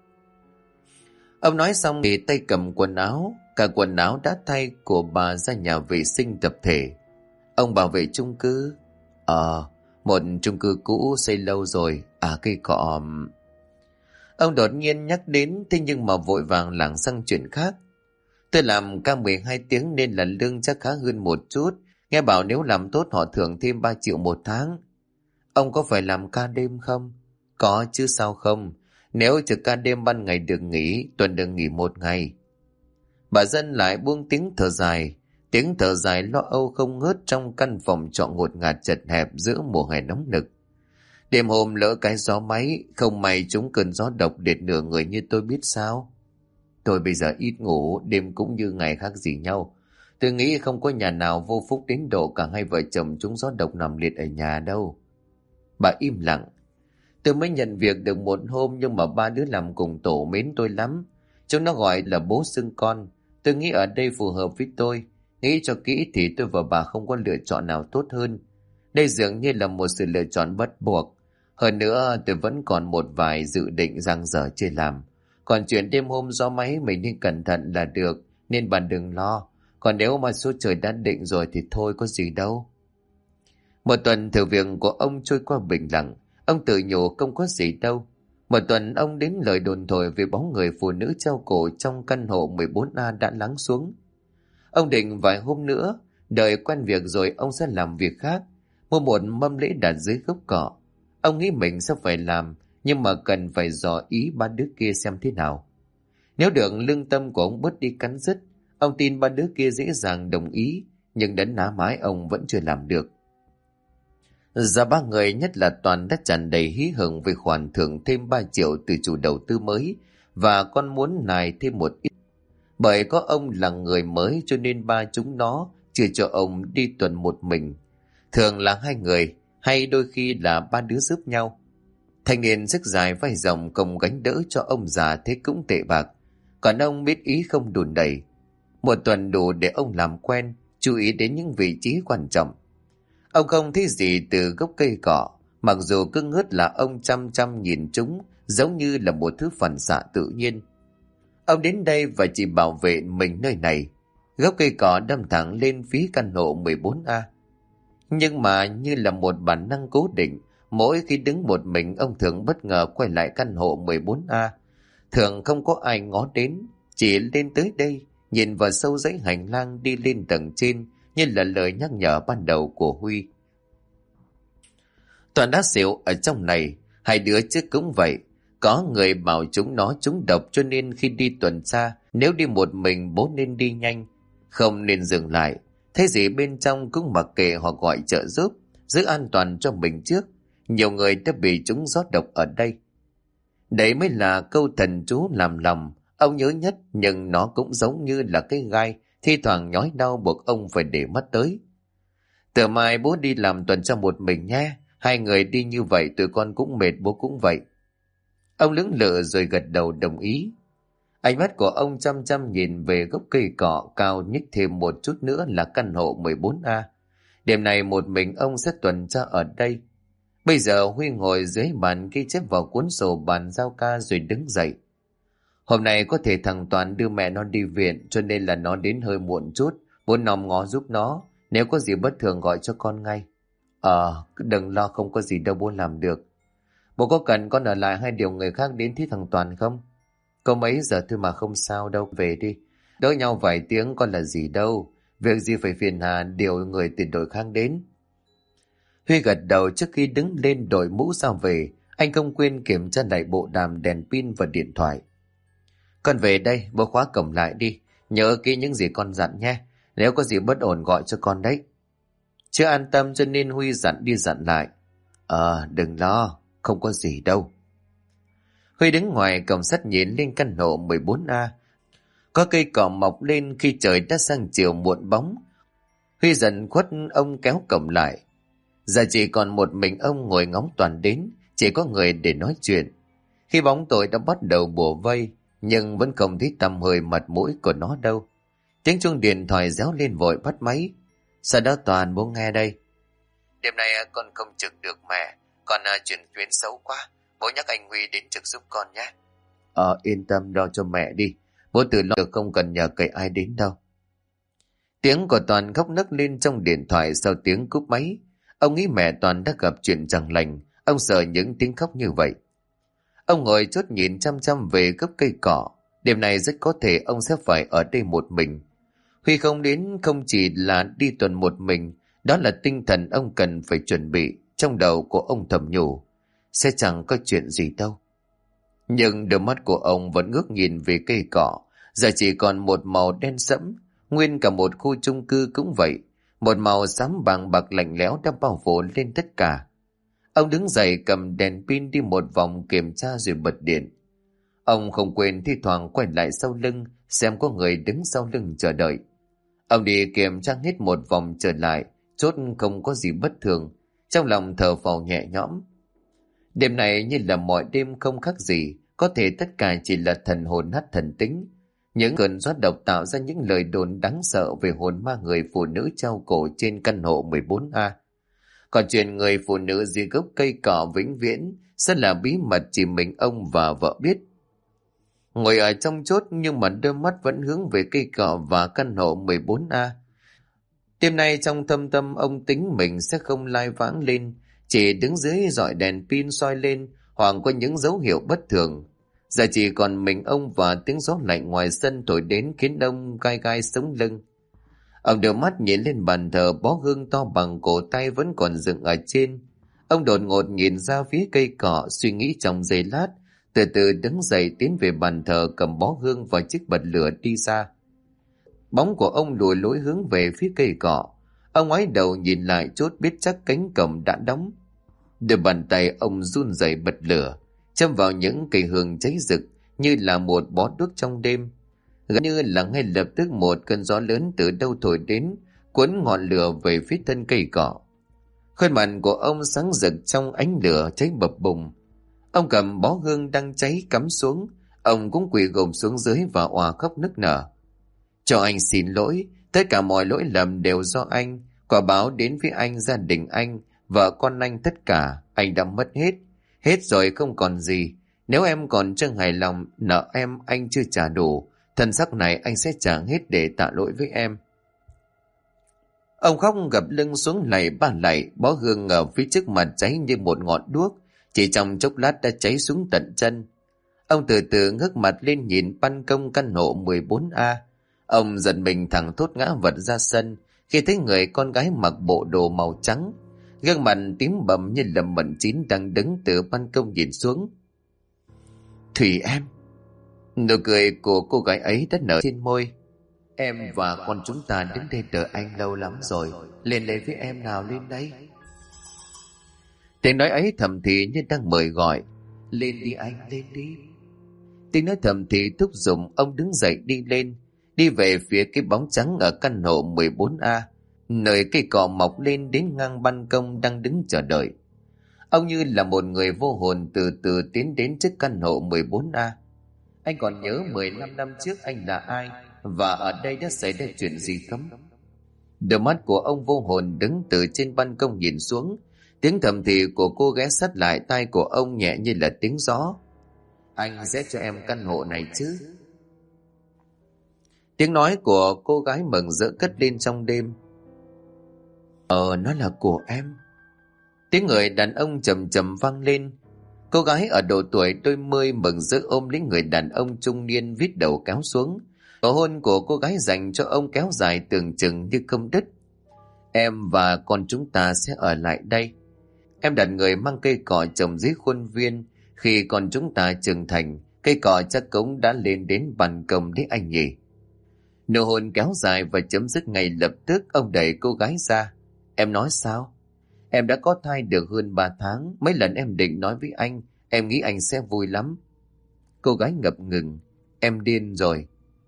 Ông nói xong thì tay cầm quần áo. Cả quần áo đã thay của bà ra nhà vệ sinh tập thể. Ông bảo vệ chung cư. Một chung cư cũ xây lâu rồi. Cây cọ... Ông đột nhiên nhắc đến, thế nhưng mà vội vàng lảng sang chuyện khác. Tôi làm ca 12 tiếng nên là lương chắc khá hơn một chút. Nghe bảo nếu làm tốt họ thưởng thêm 3 triệu một tháng. Ông có phải làm ca đêm không? Có chứ sao không. Nếu trực ca đêm ban ngày được nghỉ, tuần được nghỉ một ngày. Bà Dân lại buông tiếng thở dài. Tiếng thở dài lo âu không ngớt trong căn phòng trọ ngột ngạt chật hẹp giữa mùa hè nóng nực. Đêm hôm lỡ cái gió máy, không may trúng cơn gió độc liệt nửa người như tôi biết sao. Tôi bây giờ ít ngủ, đêm cũng như ngày khác gì nhau. Tôi nghĩ không có nhà nào vô phúc đến độ cả hai vợ chồng trúng gió độc nằm liệt ở nhà đâu. Bà im lặng. Tôi mới nhận việc được một hôm nhưng mà ba đứa làm cùng tổ mến tôi lắm. Chúng nó gọi là bố xưng con. Tôi nghĩ ở đây phù hợp với tôi. Nghĩ cho kỹ thì tôi và bà không có lựa chọn nào tốt hơn. Đây dường như là một sự lựa chọn bắt buộc. Hơn nữa tôi vẫn còn một vài dự định dang dở chưa làm. Còn chuyện đêm hôm gió máy mình nên cẩn thận là được, nên bà đừng lo. Còn nếu mà số trời đã định rồi thì thôi có gì đâu. Một tuần thử việc của ông trôi qua bình lặng. Ông tự nhủ không có gì đâu. Một tuần ông đến lời đồn thổi về bóng người phụ nữ treo cổ trong căn hộ 14A đã lắng xuống. Ông định vài hôm nữa, đợi quen việc rồi ông sẽ làm việc khác. Mua một mâm lễ đặt dưới gốc cỏ. Ông nghĩ mình sẽ phải làm, nhưng mà cần phải dò ý ba đứa kia xem thế nào. Nếu được lương tâm của ông bớt đi cắn rứt, ông tin ba đứa kia dễ dàng đồng ý, nhưng đến ná mái ông vẫn chưa làm được. Giờ ba người nhất là Toàn đã tràn đầy hí hửng về khoản thưởng thêm 3 triệu từ chủ đầu tư mới, và con muốn nài thêm một ít. Bởi có ông là người mới cho nên ba chúng nó chưa cho ông đi tuần một mình. Thường là 2 người, hay đôi khi là 3 đứa giúp nhau. Thanh niên sức dài vai rộng cùng gánh đỡ cho ông già thế cũng tệ bạc. Còn ông biết ý không đùn đẩy. Một tuần đủ để ông làm quen, chú ý đến những vị trí quan trọng. Ông không thấy gì từ gốc cây cỏ, mặc dù cứ ngớt là ông chăm chăm nhìn chúng, giống như là một thứ phản xạ tự nhiên. Ông đến đây và chỉ bảo vệ mình nơi này. Gốc cây cỏ đâm thẳng lên phía căn hộ 14A. Nhưng mà như là một bản năng cố định, mỗi khi đứng một mình ông thường bất ngờ quay lại căn hộ 14A. Thường không có ai ngó đến, chỉ lên tới đây, nhìn vào sâu dãy hành lang đi lên tầng trên, như là lời nhắc nhở ban đầu của Huy. Toàn đã xỉu ở trong này, 2 đứa trước cũng vậy. Có người bảo chúng nó trúng độc cho nên khi đi tuần tra, nếu đi một mình bố nên đi nhanh, không nên dừng lại. Thấy gì bên trong cũng mặc kệ hoặc gọi trợ giúp, giữ an toàn cho mình trước. Nhiều người đã bị trúng gió độc ở đây. Đấy mới là câu thần chú làm lòng ông nhớ nhất, nhưng nó cũng giống như là cái gai thi thoảng nhói đau buộc ông phải để mắt tới. Từ mai bố đi làm tuần tra một mình nhé. 2 người đi như vậy tụi con cũng mệt, bố cũng vậy. Ông lưỡng lự rồi gật đầu đồng ý. Ánh mắt của ông chăm chăm nhìn về gốc cây cọ cao nhích thêm một chút nữa là căn hộ 14A. Đêm này một mình ông sẽ tuần tra ở đây. Bây giờ Huy ngồi dưới bàn ghi chép vào cuốn sổ bàn giao ca rồi đứng dậy. Hôm nay có thể thằng Toàn đưa mẹ nó đi viện cho nên là nó đến hơi muộn chút, muốn nòm ngó giúp nó, Nếu có gì bất thường gọi cho con ngay. Đừng lo, không có gì đâu bố làm được. Bố có cần con ở lại hay điều người khác đến thí thằng Toàn không? Có mấy giờ thôi mà không sao đâu, về đi. Đỡ nhau vài tiếng con là gì đâu. Việc gì phải phiền hà điều người từ đội khác đến. Huy gật đầu trước khi đứng lên đội mũ ra về. Anh không quên kiểm tra lại bộ đàm, đèn pin và điện thoại. Con về đây, bố khóa cổng lại đi. Nhớ kỹ những gì con dặn nhé. Nếu có gì bất ổn gọi cho con đấy. Chưa an tâm cho nên Huy dặn đi dặn lại. Đừng lo, không có gì đâu. Huy đứng ngoài cổng sắt nhìn lên căn hộ 14A. Có cây cỏ mọc lên khi trời đã sang chiều muộn bóng. Huy dần khuất ông kéo cổng lại. Giờ chỉ còn một mình ông ngồi ngóng Toàn đến, chỉ có người để nói chuyện. Khi bóng tối đã bắt đầu bủa vây, nhưng vẫn không thấy tăm hơi mặt mũi của nó đâu. Tiếng chuông điện thoại réo lên vội bắt máy. Sau đó Toàn, bố nghe đây. Đêm nay con không trực được mẹ, con chuyển tuyến xấu quá. Bố nhắc anh Huy đến trực giúp con nhé. Yên tâm lo cho mẹ đi. Bố tự lo được, không cần nhờ cậy ai đến đâu. Tiếng của Toàn khóc nấc lên trong điện thoại sau tiếng cúp máy. Ông nghĩ mẹ Toàn đã gặp chuyện chẳng lành. Ông sợ những tiếng khóc như vậy. Ông ngồi chốt nhìn chăm chăm về gốc cây cỏ. Đêm nay rất có thể ông sẽ phải ở đây một mình. Huy không đến không chỉ là đi tuần một mình. Đó là tinh thần ông cần phải chuẩn bị. Trong đầu của ông thầm nhủ, sẽ chẳng có chuyện gì đâu. Nhưng đôi mắt của ông vẫn ngước nhìn về cây cỏ. Giờ chỉ còn một màu đen sẫm. Nguyên cả một khu chung cư cũng vậy. Một màu xám vàng bạc lạnh lẽo đã bao phủ lên tất cả. Ông đứng dậy cầm đèn pin đi một vòng kiểm tra rồi bật điện. Ông không quên thi thoảng quay lại sau lưng xem có người đứng sau lưng chờ đợi. Ông đi kiểm tra hết một vòng trở lại, chốt không có gì bất thường. Trong lòng thở phào nhẹ nhõm. Đêm này như là mọi đêm không khác gì, có thể tất cả chỉ là thần hồn nát thần tính. Những cơn gió độc tạo ra những lời đồn đáng sợ về hồn ma người phụ nữ treo cổ trên căn hộ 14A. Còn chuyện người phụ nữ dưới gốc cây cỏ vĩnh viễn sẽ là bí mật chỉ mình ông và vợ biết. Ngồi ở trong chốt nhưng mà đôi mắt vẫn hướng về cây cỏ và căn hộ 14A. Đêm nay trong thâm tâm ông tính mình sẽ không lai vãng lên, chỉ đứng dưới dọi đèn pin soi lên hoặc có những dấu hiệu bất thường. Giờ chỉ còn mình ông và tiếng gió lạnh ngoài sân thổi đến khiến ông gai gai sống lưng. Ông đưa mắt nhìn lên bàn thờ bó hương to bằng cổ tay vẫn còn dựng ở trên. Ông đột ngột nhìn ra phía cây cỏ, suy nghĩ trong giây lát, từ từ đứng dậy tiến về bàn thờ cầm bó hương và chiếc bật lửa đi ra. Bóng của ông lùi lối hướng về phía cây cỏ. Ông ngoái đầu nhìn lại chốt biết chắc cánh cổng đã đóng. Đôi bàn tay ông run rẩy bật lửa, châm vào những cây hương cháy rực như là một bó đuốc trong đêm. Gần như là ngay lập tức một cơn gió lớn từ đâu thổi đến, cuốn ngọn lửa về phía thân cây cỏ. Khuôn mặt của ông sáng rực trong ánh lửa cháy bập bùng. Ông cầm bó hương đang cháy cắm xuống, ông cũng quỳ gồm xuống dưới và òa khóc nức nở. Cho anh xin lỗi, tất cả mọi lỗi lầm đều do anh. Quả báo đến với anh, gia đình anh, vợ con anh, tất cả anh đã mất hết. Hết rồi không còn gì. Nếu em còn chưa hài lòng, nợ em anh chưa trả đủ, thân xác này anh sẽ trả hết để tạ lỗi với em. Ông khóc gập lưng xuống lạy ba lạy, bó hương ở phía trước mặt cháy như một ngọn đuốc, chỉ trong chốc lát đã cháy xuống tận chân. Ông từ từ ngước mặt lên nhìn ban công căn hộ 14A. Ông giật mình thẳng thốt ngã vật ra sân khi thấy người con gái mặc bộ đồ màu trắng, gương mặt tím bầm như là mận chín đang đứng từ ban công nhìn xuống. Thủy em. Nụ cười của cô gái ấy đã nở trên môi. Em và con chúng ta đến đây đợi anh lâu lắm rồi, lên đây với em nào, lên đây. Tiếng nói ấy thầm thì như đang mời gọi. Lên đi anh, lên đi. Tiếng nói thầm thì thúc giục ông đứng dậy đi lên, đi về phía cái bóng trắng ở căn hộ 14A, nơi cây cỏ mọc lên đến ngang ban công đang đứng chờ đợi. Ông như là một người vô hồn từ từ tiến đến trước căn hộ 14A. Anh còn nhớ 15 năm trước anh là ai và ở đây đã xảy ra chuyện gì không? Đôi mắt của ông vô hồn đứng từ trên ban công nhìn xuống. Tiếng thầm thì của cô ghé sát lại tai của ông nhẹ như là tiếng gió. Anh sẽ cho em căn hộ này chứ? Tiếng nói của cô gái mừng rỡ cất lên trong đêm. Nó là của em. Tiếng người đàn ông trầm trầm vang lên. Cô gái ở độ tuổi đôi mươi mừng rỡ ôm lấy người đàn ông trung niên vít đầu kéo xuống. Nụ hôn của cô gái dành cho ông kéo dài tưởng chừng như không đứt. Em và con chúng ta sẽ ở lại đây. Em đặt người mang cây cỏ trồng dưới khuôn viên. Khi con chúng ta trưởng thành, cây cỏ chắc cũng đã lên đến ban công đấy anh nhỉ. Nụ hôn kéo dài và chấm dứt ngay lập tức. Ông đẩy cô gái ra. Em nói sao? Em đã có thai được hơn 3 tháng. Mấy lần em định nói với anh, em nghĩ anh sẽ vui lắm. Cô gái ngập ngừng. Em điên rồi.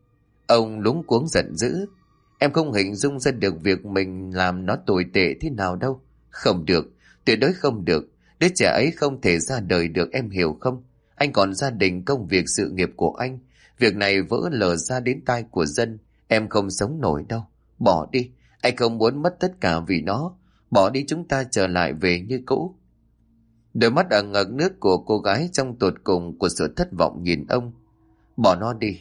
Ông luống cuống giận dữ. Em không hình dung ra được việc mình làm nó tồi tệ thế nào đâu. Không được, tuyệt đối không được. Đứa trẻ ấy không thể ra đời được, em hiểu không? Anh còn gia đình, công việc, sự nghiệp của anh. Việc này vỡ lở ra đến tai của dân. Em không sống nổi đâu. Bỏ đi, anh không muốn mất tất cả vì nó. Bỏ đi, chúng ta trở lại về như cũ. Đôi mắt ẩn ngực nước của cô gái trong tột cùng của sự thất vọng nhìn ông. Bỏ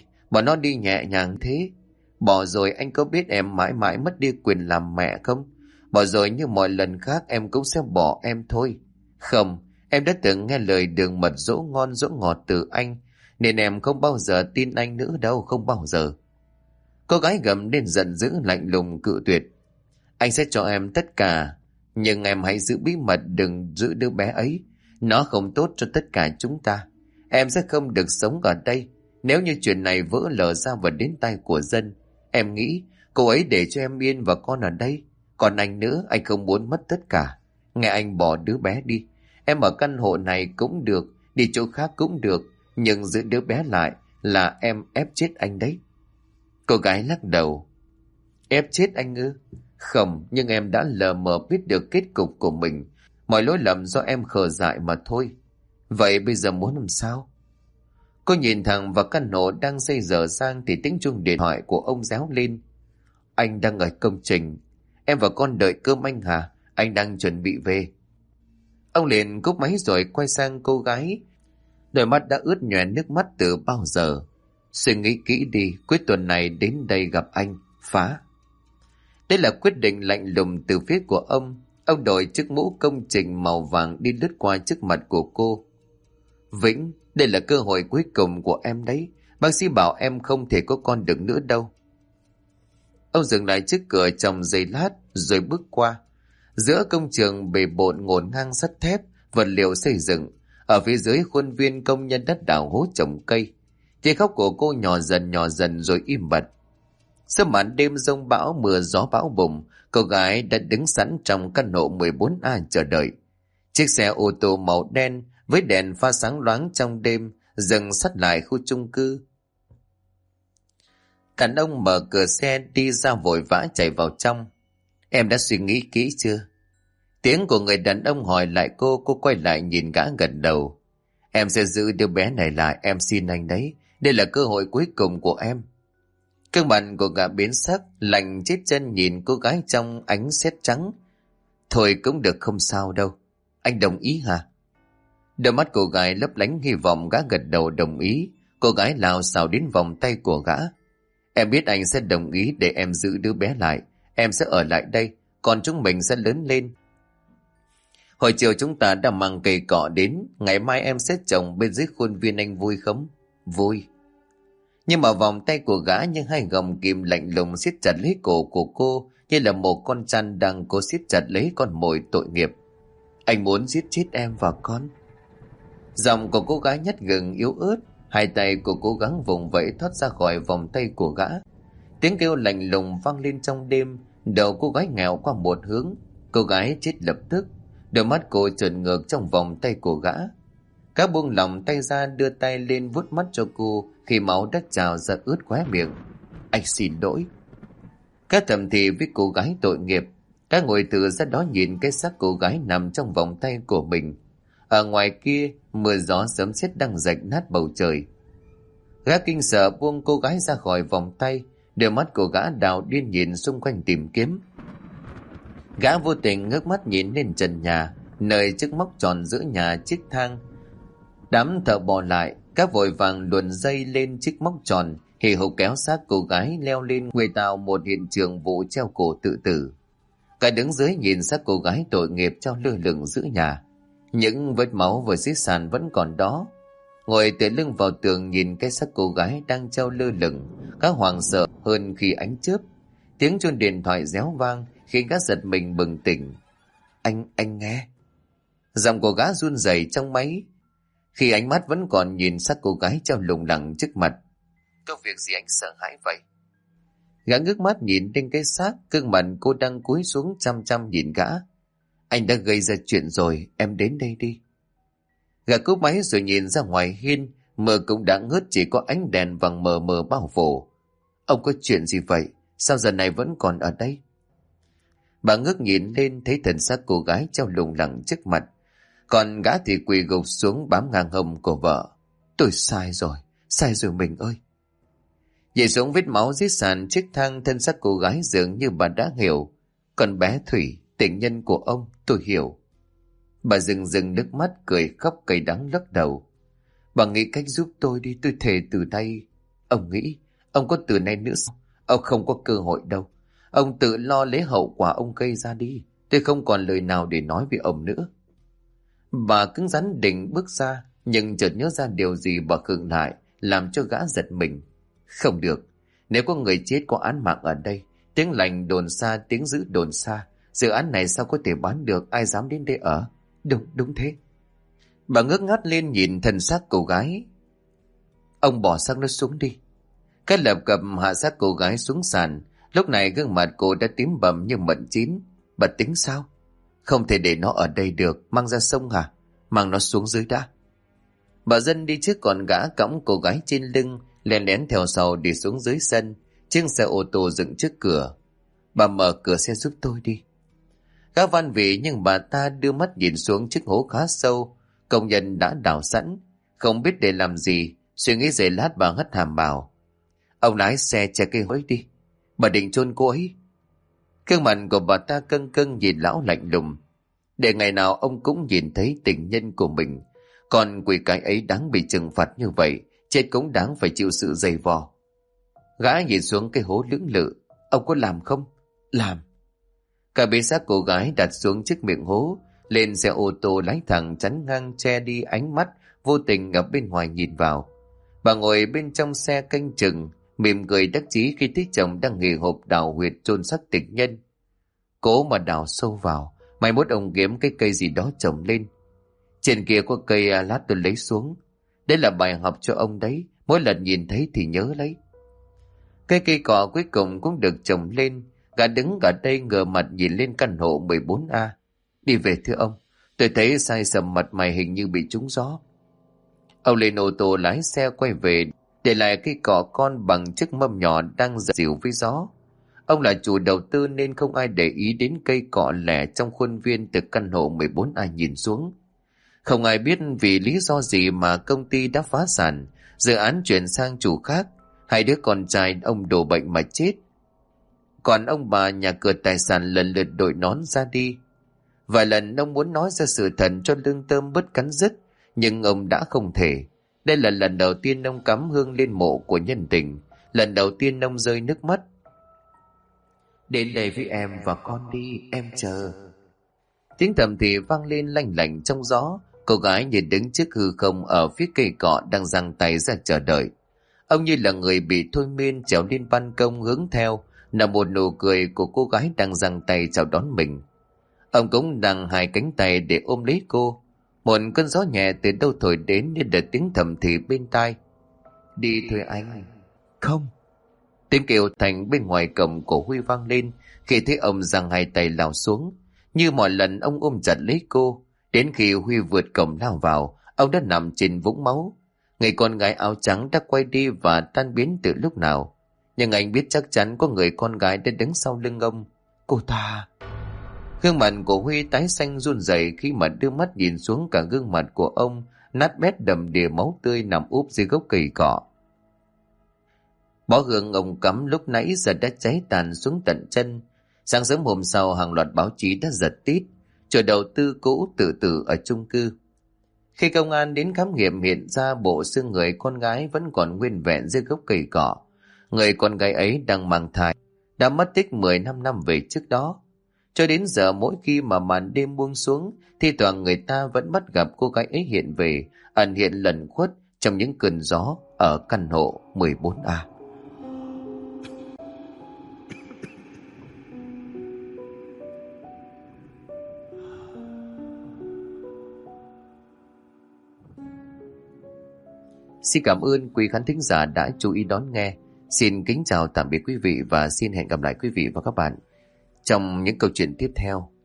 nó đi nhẹ nhàng thế. Bỏ rồi anh có biết em mãi mãi mất đi quyền làm mẹ không? Bỏ rồi như mọi lần khác em cũng sẽ bỏ em thôi. Không, em đã từng nghe lời đường mật dỗ ngon dỗ ngọt từ anh, nên em không bao giờ tin anh nữa đâu, không bao giờ. Cô gái gầm lên giận dữ lạnh lùng cự tuyệt. Anh sẽ cho em tất cả, nhưng em hãy giữ bí mật, đừng giữ đứa bé ấy. Nó không tốt cho tất cả chúng ta. Em sẽ không được sống ở đây. Nếu như chuyện này vỡ lở ra và đến tay của dân, em nghĩ cô ấy để cho em yên và con ở đây. Còn anh nữa, anh không muốn mất tất cả. Nghe anh, bỏ đứa bé đi. Em ở căn hộ này cũng được, đi chỗ khác cũng được, nhưng giữ đứa bé lại là em ép chết anh đấy. Cô gái lắc đầu. Ép chết anh ư? Không, nhưng em đã lờ mờ biết được kết cục của mình. Mọi lỗi lầm do em khờ dại mà thôi. Vậy bây giờ muốn làm sao? Cô nhìn thẳng vào căn hộ đang xây dở sang thì tiếng chuông điện thoại của ông réo lên. Anh đang ở công trình. Em và con đợi cơm anh hả? Anh đang chuẩn bị về. Ông liền cúp máy rồi quay sang cô gái. Đôi mắt đã ướt nhoẻn nước mắt từ bao giờ. Suy nghĩ kỹ đi, cuối tuần này đến đây gặp anh. Phá. Đây là quyết định lạnh lùng từ phía của ông. Ông đội chiếc mũ công trình màu vàng đi lướt qua trước mặt của cô. Vĩnh, đây là cơ hội cuối cùng của em đấy. Bác sĩ bảo em không thể có con được nữa đâu. Ông dừng lại trước cửa trong giây lát rồi bước qua. Giữa công trường bề bộn ngổn ngang sắt thép, vật liệu xây dựng. Ở phía dưới khuôn viên công nhân đất đào hố trồng cây. Tiếng khóc của cô nhỏ dần rồi im bặt. Sau màn đêm giông bão, mưa gió bão bùng, cô gái đã đứng sẵn trong căn hộ 14A chờ đợi. Chiếc xe ô tô màu đen với đèn pha sáng loáng trong đêm dừng sát lại khu chung cư. Đàn ông mở cửa xe đi ra vội vã chạy vào trong. Em đã suy nghĩ kỹ chưa? Tiếng của người đàn ông hỏi lại cô quay lại nhìn gã gật đầu. Em sẽ giữ đứa bé này lại, em xin anh đấy. Đây là cơ hội cuối cùng của em. Cơn mặt của gã biến sắc, lạnh chết chân nhìn cô gái trong ánh sét trắng. Thôi cũng được, không sao đâu. Anh đồng ý hả? Đôi mắt cô gái lấp lánh hy vọng, gã gật đầu đồng ý. Cô gái lao xào đến vòng tay của gã. Em biết anh sẽ đồng ý để em giữ đứa bé lại. Em sẽ ở lại đây, còn chúng mình sẽ lớn lên. Hồi chiều chúng ta đã mang cây cọ đến. Ngày mai em sẽ trồng bên dưới khuôn viên, anh vui không? Vui. Nhưng mà vòng tay của gã như hai gọng kìm lạnh lùng siết chặt lấy cổ của cô, như là một con săn đang cố siết chặt lấy con mồi tội nghiệp. Anh muốn giết chết em và con. Giọng của cô gái nhát gừng yếu ớt, hai tay của cô gắng vùng vẫy thoát ra khỏi vòng tay của gã. Tiếng kêu lạnh lùng vang lên trong đêm. Đầu cô gái ngẹo qua một hướng. Cô gái chết lập tức. Đôi mắt cô trợn ngược trong vòng tay của gã. Gã buông lỏng tay ra, đưa tay lên vuốt mắt cho cô khi máu đã trào ra ướt khóe miệng. Anh xin lỗi. Gã thầm thì với cô gái tội nghiệp. Gã ngồi từ ra đó nhìn cái xác cô gái nằm trong vòng tay của mình. Ở ngoài kia, mưa gió sớm sét đang rạch nát bầu trời. Gã kinh sợ buông cô gái ra khỏi vòng tay. Đôi mắt của gã đảo điên nhìn xung quanh tìm kiếm. Gã vô tình ngước mắt nhìn lên trần nhà, nơi chiếc móc tròn giữa nhà chiếc thang. Đám thợ bò lại, các vội vàng luồn dây lên chiếc móc tròn, hì hục kéo xác cô gái leo lên, người tạo một hiện trường vụ treo cổ tự tử. Cả đứng dưới nhìn xác cô gái tội nghiệp treo lơ lửng giữa nhà. Những vết máu vừa dưới sàn vẫn còn đó. Ngồi tựa lưng vào tường nhìn cái xác cô gái đang treo lơ lửng, gã hoảng sợ hơn khi ánh chớp. Tiếng chuông điện thoại réo vang khiến gã giật mình bừng tỉnh. Anh nghe. Giọng của gã run rẩy trong máy, khi ánh mắt vẫn còn nhìn xác cô gái treo lủng lẳng trước mặt. Có việc gì anh sợ hãi vậy? Gã ngước mắt nhìn lên cái xác, gương mặt cô đang cúi xuống chăm chăm nhìn gã. Anh đã gây ra chuyện rồi, em đến đây đi. Gã cúp máy rồi nhìn ra ngoài hiên, mưa cũng đã ngớt, chỉ có ánh đèn vàng mờ mờ bao phủ. Ông có chuyện gì vậy? Sao giờ này vẫn còn ở đây? Bà ngước nhìn lên thấy thần xác cô gái treo lủng lẳng trước mặt, còn gã thì quỳ gục xuống bám ngang hông của vợ. Tôi sai rồi mình ơi. Nhảy xuống vết máu dưới sàn chiếc thang, thân xác cô gái dường như bà đã hiểu. Còn bé Thủy, tình nhân của ông, tôi hiểu. Bà rừng nước mắt cười khóc cay đắng lắc đầu. Bà nghĩ cách giúp tôi đi, tôi thề từ nay. Ông nghĩ, ông có từ nay nữa sao? Ông không có cơ hội đâu. Ông tự lo lấy hậu quả ông gây ra đi. Tôi không còn lời nào để nói với ông nữa. Bà cứng rắn định bước ra, nhưng chợt nhớ ra điều gì bà khựng lại, làm cho gã giật mình. Không được, nếu có người chết có án mạng ở đây, tiếng lành đồn xa, tiếng dữ đồn xa, dự án này sao có thể bán được, ai dám đến đây ở? Đúng thế. Bà ngước ngắt lên nhìn thân xác cô gái. Ông bỏ xác nó xuống đi. Cái lập cập hạ xác cô gái xuống sàn. Lúc này gương mặt cô đã tím bầm như mận chín. Bà tính sao? Không thể để nó ở đây được, mang ra sông hả? Mang nó xuống dưới đã. Bà Dân đi trước còn gã cõng cô gái trên lưng, lén lén theo sau đi xuống dưới sân. Chiếc xe ô tô dựng trước cửa. Bà mở cửa xe giúp tôi đi. Gã van vỉ nhưng bà ta đưa mắt nhìn xuống chiếc hố khá sâu. Công nhân đã đào sẵn, không biết để làm gì. Suy nghĩ giây lát bà hất hàm bảo. Ông lái xe che cây hối đi. Bà định chôn cô ấy. Gương mặt của bà ta căng căng nhìn lão lạnh lùng. Để ngày nào ông cũng nhìn thấy tình nhân của mình. Còn quỷ cái ấy đáng bị trừng phạt như vậy, chết cũng đáng phải chịu sự dày vò. Gã nhìn xuống cái hố lưỡng lự. Ông có làm không? Làm. Cả bế xác cô gái đặt xuống chiếc miệng hố, lên xe ô tô lái thẳng chắn ngang che đi ánh mắt vô tình ở bên ngoài nhìn vào. Bà ngồi bên trong xe canh chừng, mỉm cười đắc chí khi thấy chồng đang nghề hộp đào huyệt chôn xác tình nhân. Cố mà đào sâu vào, mai mốt ông kiếm cái cây gì đó trồng lên. Trên kia có cây, lát tôi lấy xuống. Đây là bài học cho ông đấy, mỗi lần nhìn thấy thì nhớ lấy. Cây cây cỏ cuối cùng cũng được trồng lên. Gã đứng ở đây ngửa mặt nhìn lên căn hộ 14A. Đi về thưa ông, tôi thấy sai sầm mặt mày hình như bị trúng gió. Ông lên ô tô lái xe quay về, để lại cây cỏ con bằng chiếc mâm nhỏ đang dịu với gió. Ông là chủ đầu tư nên không ai để ý đến cây cỏ lẻ trong khuôn viên từ căn hộ 14A nhìn xuống. Không ai biết vì lý do gì mà công ty đã phá sản, dự án chuyển sang chủ khác, hai đứa con trai ông đổ bệnh mà chết. Còn ông bà nhà cửa tài sản lần lượt đội nón ra đi. Vài lần ông muốn nói ra sự thật cho lương tâm bớt cắn rứt, nhưng ông đã không thể. Đây là lần đầu tiên ông cắm hương lên mộ của nhân tình, lần đầu tiên ông rơi nước mắt. Đến đây với em và con đi, em chờ. Tiếng thầm thì vang lên lanh lảnh trong gió. Cô gái nhìn đứng trước hư không ở phía cây cọ đang giang tay ra chờ đợi. Ông như là người bị thôi miên trèo lên ban công hướng theo là một nụ cười của cô gái đang giang tay chào đón mình. Ông cũng đang hai cánh tay để ôm lấy cô. Một cơn gió nhẹ từ đâu thổi đến nên để tiếng thầm thì bên tai. Đi thôi anh. Không. Tiếng kêu thành bên ngoài cổng của Huy vang lên khi thấy ông giang hai tay lao xuống. Như mọi lần ông ôm chặt lấy cô. Đến khi Huy vượt cổng lao vào, ông đã nằm trên vũng máu. Người con gái áo trắng đã quay đi và tan biến từ lúc nào. Nhưng anh biết chắc chắn có người con gái đã đứng sau lưng ông. Cô ta... Gương mặt của Huy tái xanh run rẩy khi mà đưa mắt nhìn xuống cả gương mặt của ông, nát bét đầm đìa máu tươi nằm úp dưới gốc cây cọ. Bó hương ông cắm lúc nãy giờ đã cháy tàn xuống tận chân. Sáng sớm hôm sau hàng loạt báo chí đã giật tít. Chủ đầu tư cũ tự tử ở chung cư. Khi công an đến khám nghiệm hiện ra bộ xương người con gái vẫn còn nguyên vẹn dưới gốc cây cọ. Người con gái ấy đang mang thai, đã mất tích 15 năm về trước đó. Cho đến giờ mỗi khi mà màn đêm buông xuống, thi thoảng người ta vẫn bắt gặp cô gái ấy hiện về, ẩn hiện lẩn khuất trong những cơn gió ở căn hộ 14A. Xin cảm ơn quý khán thính giả đã chú ý đón nghe. Xin kính chào tạm biệt quý vị và xin hẹn gặp lại quý vị và các bạn trong những câu chuyện tiếp theo.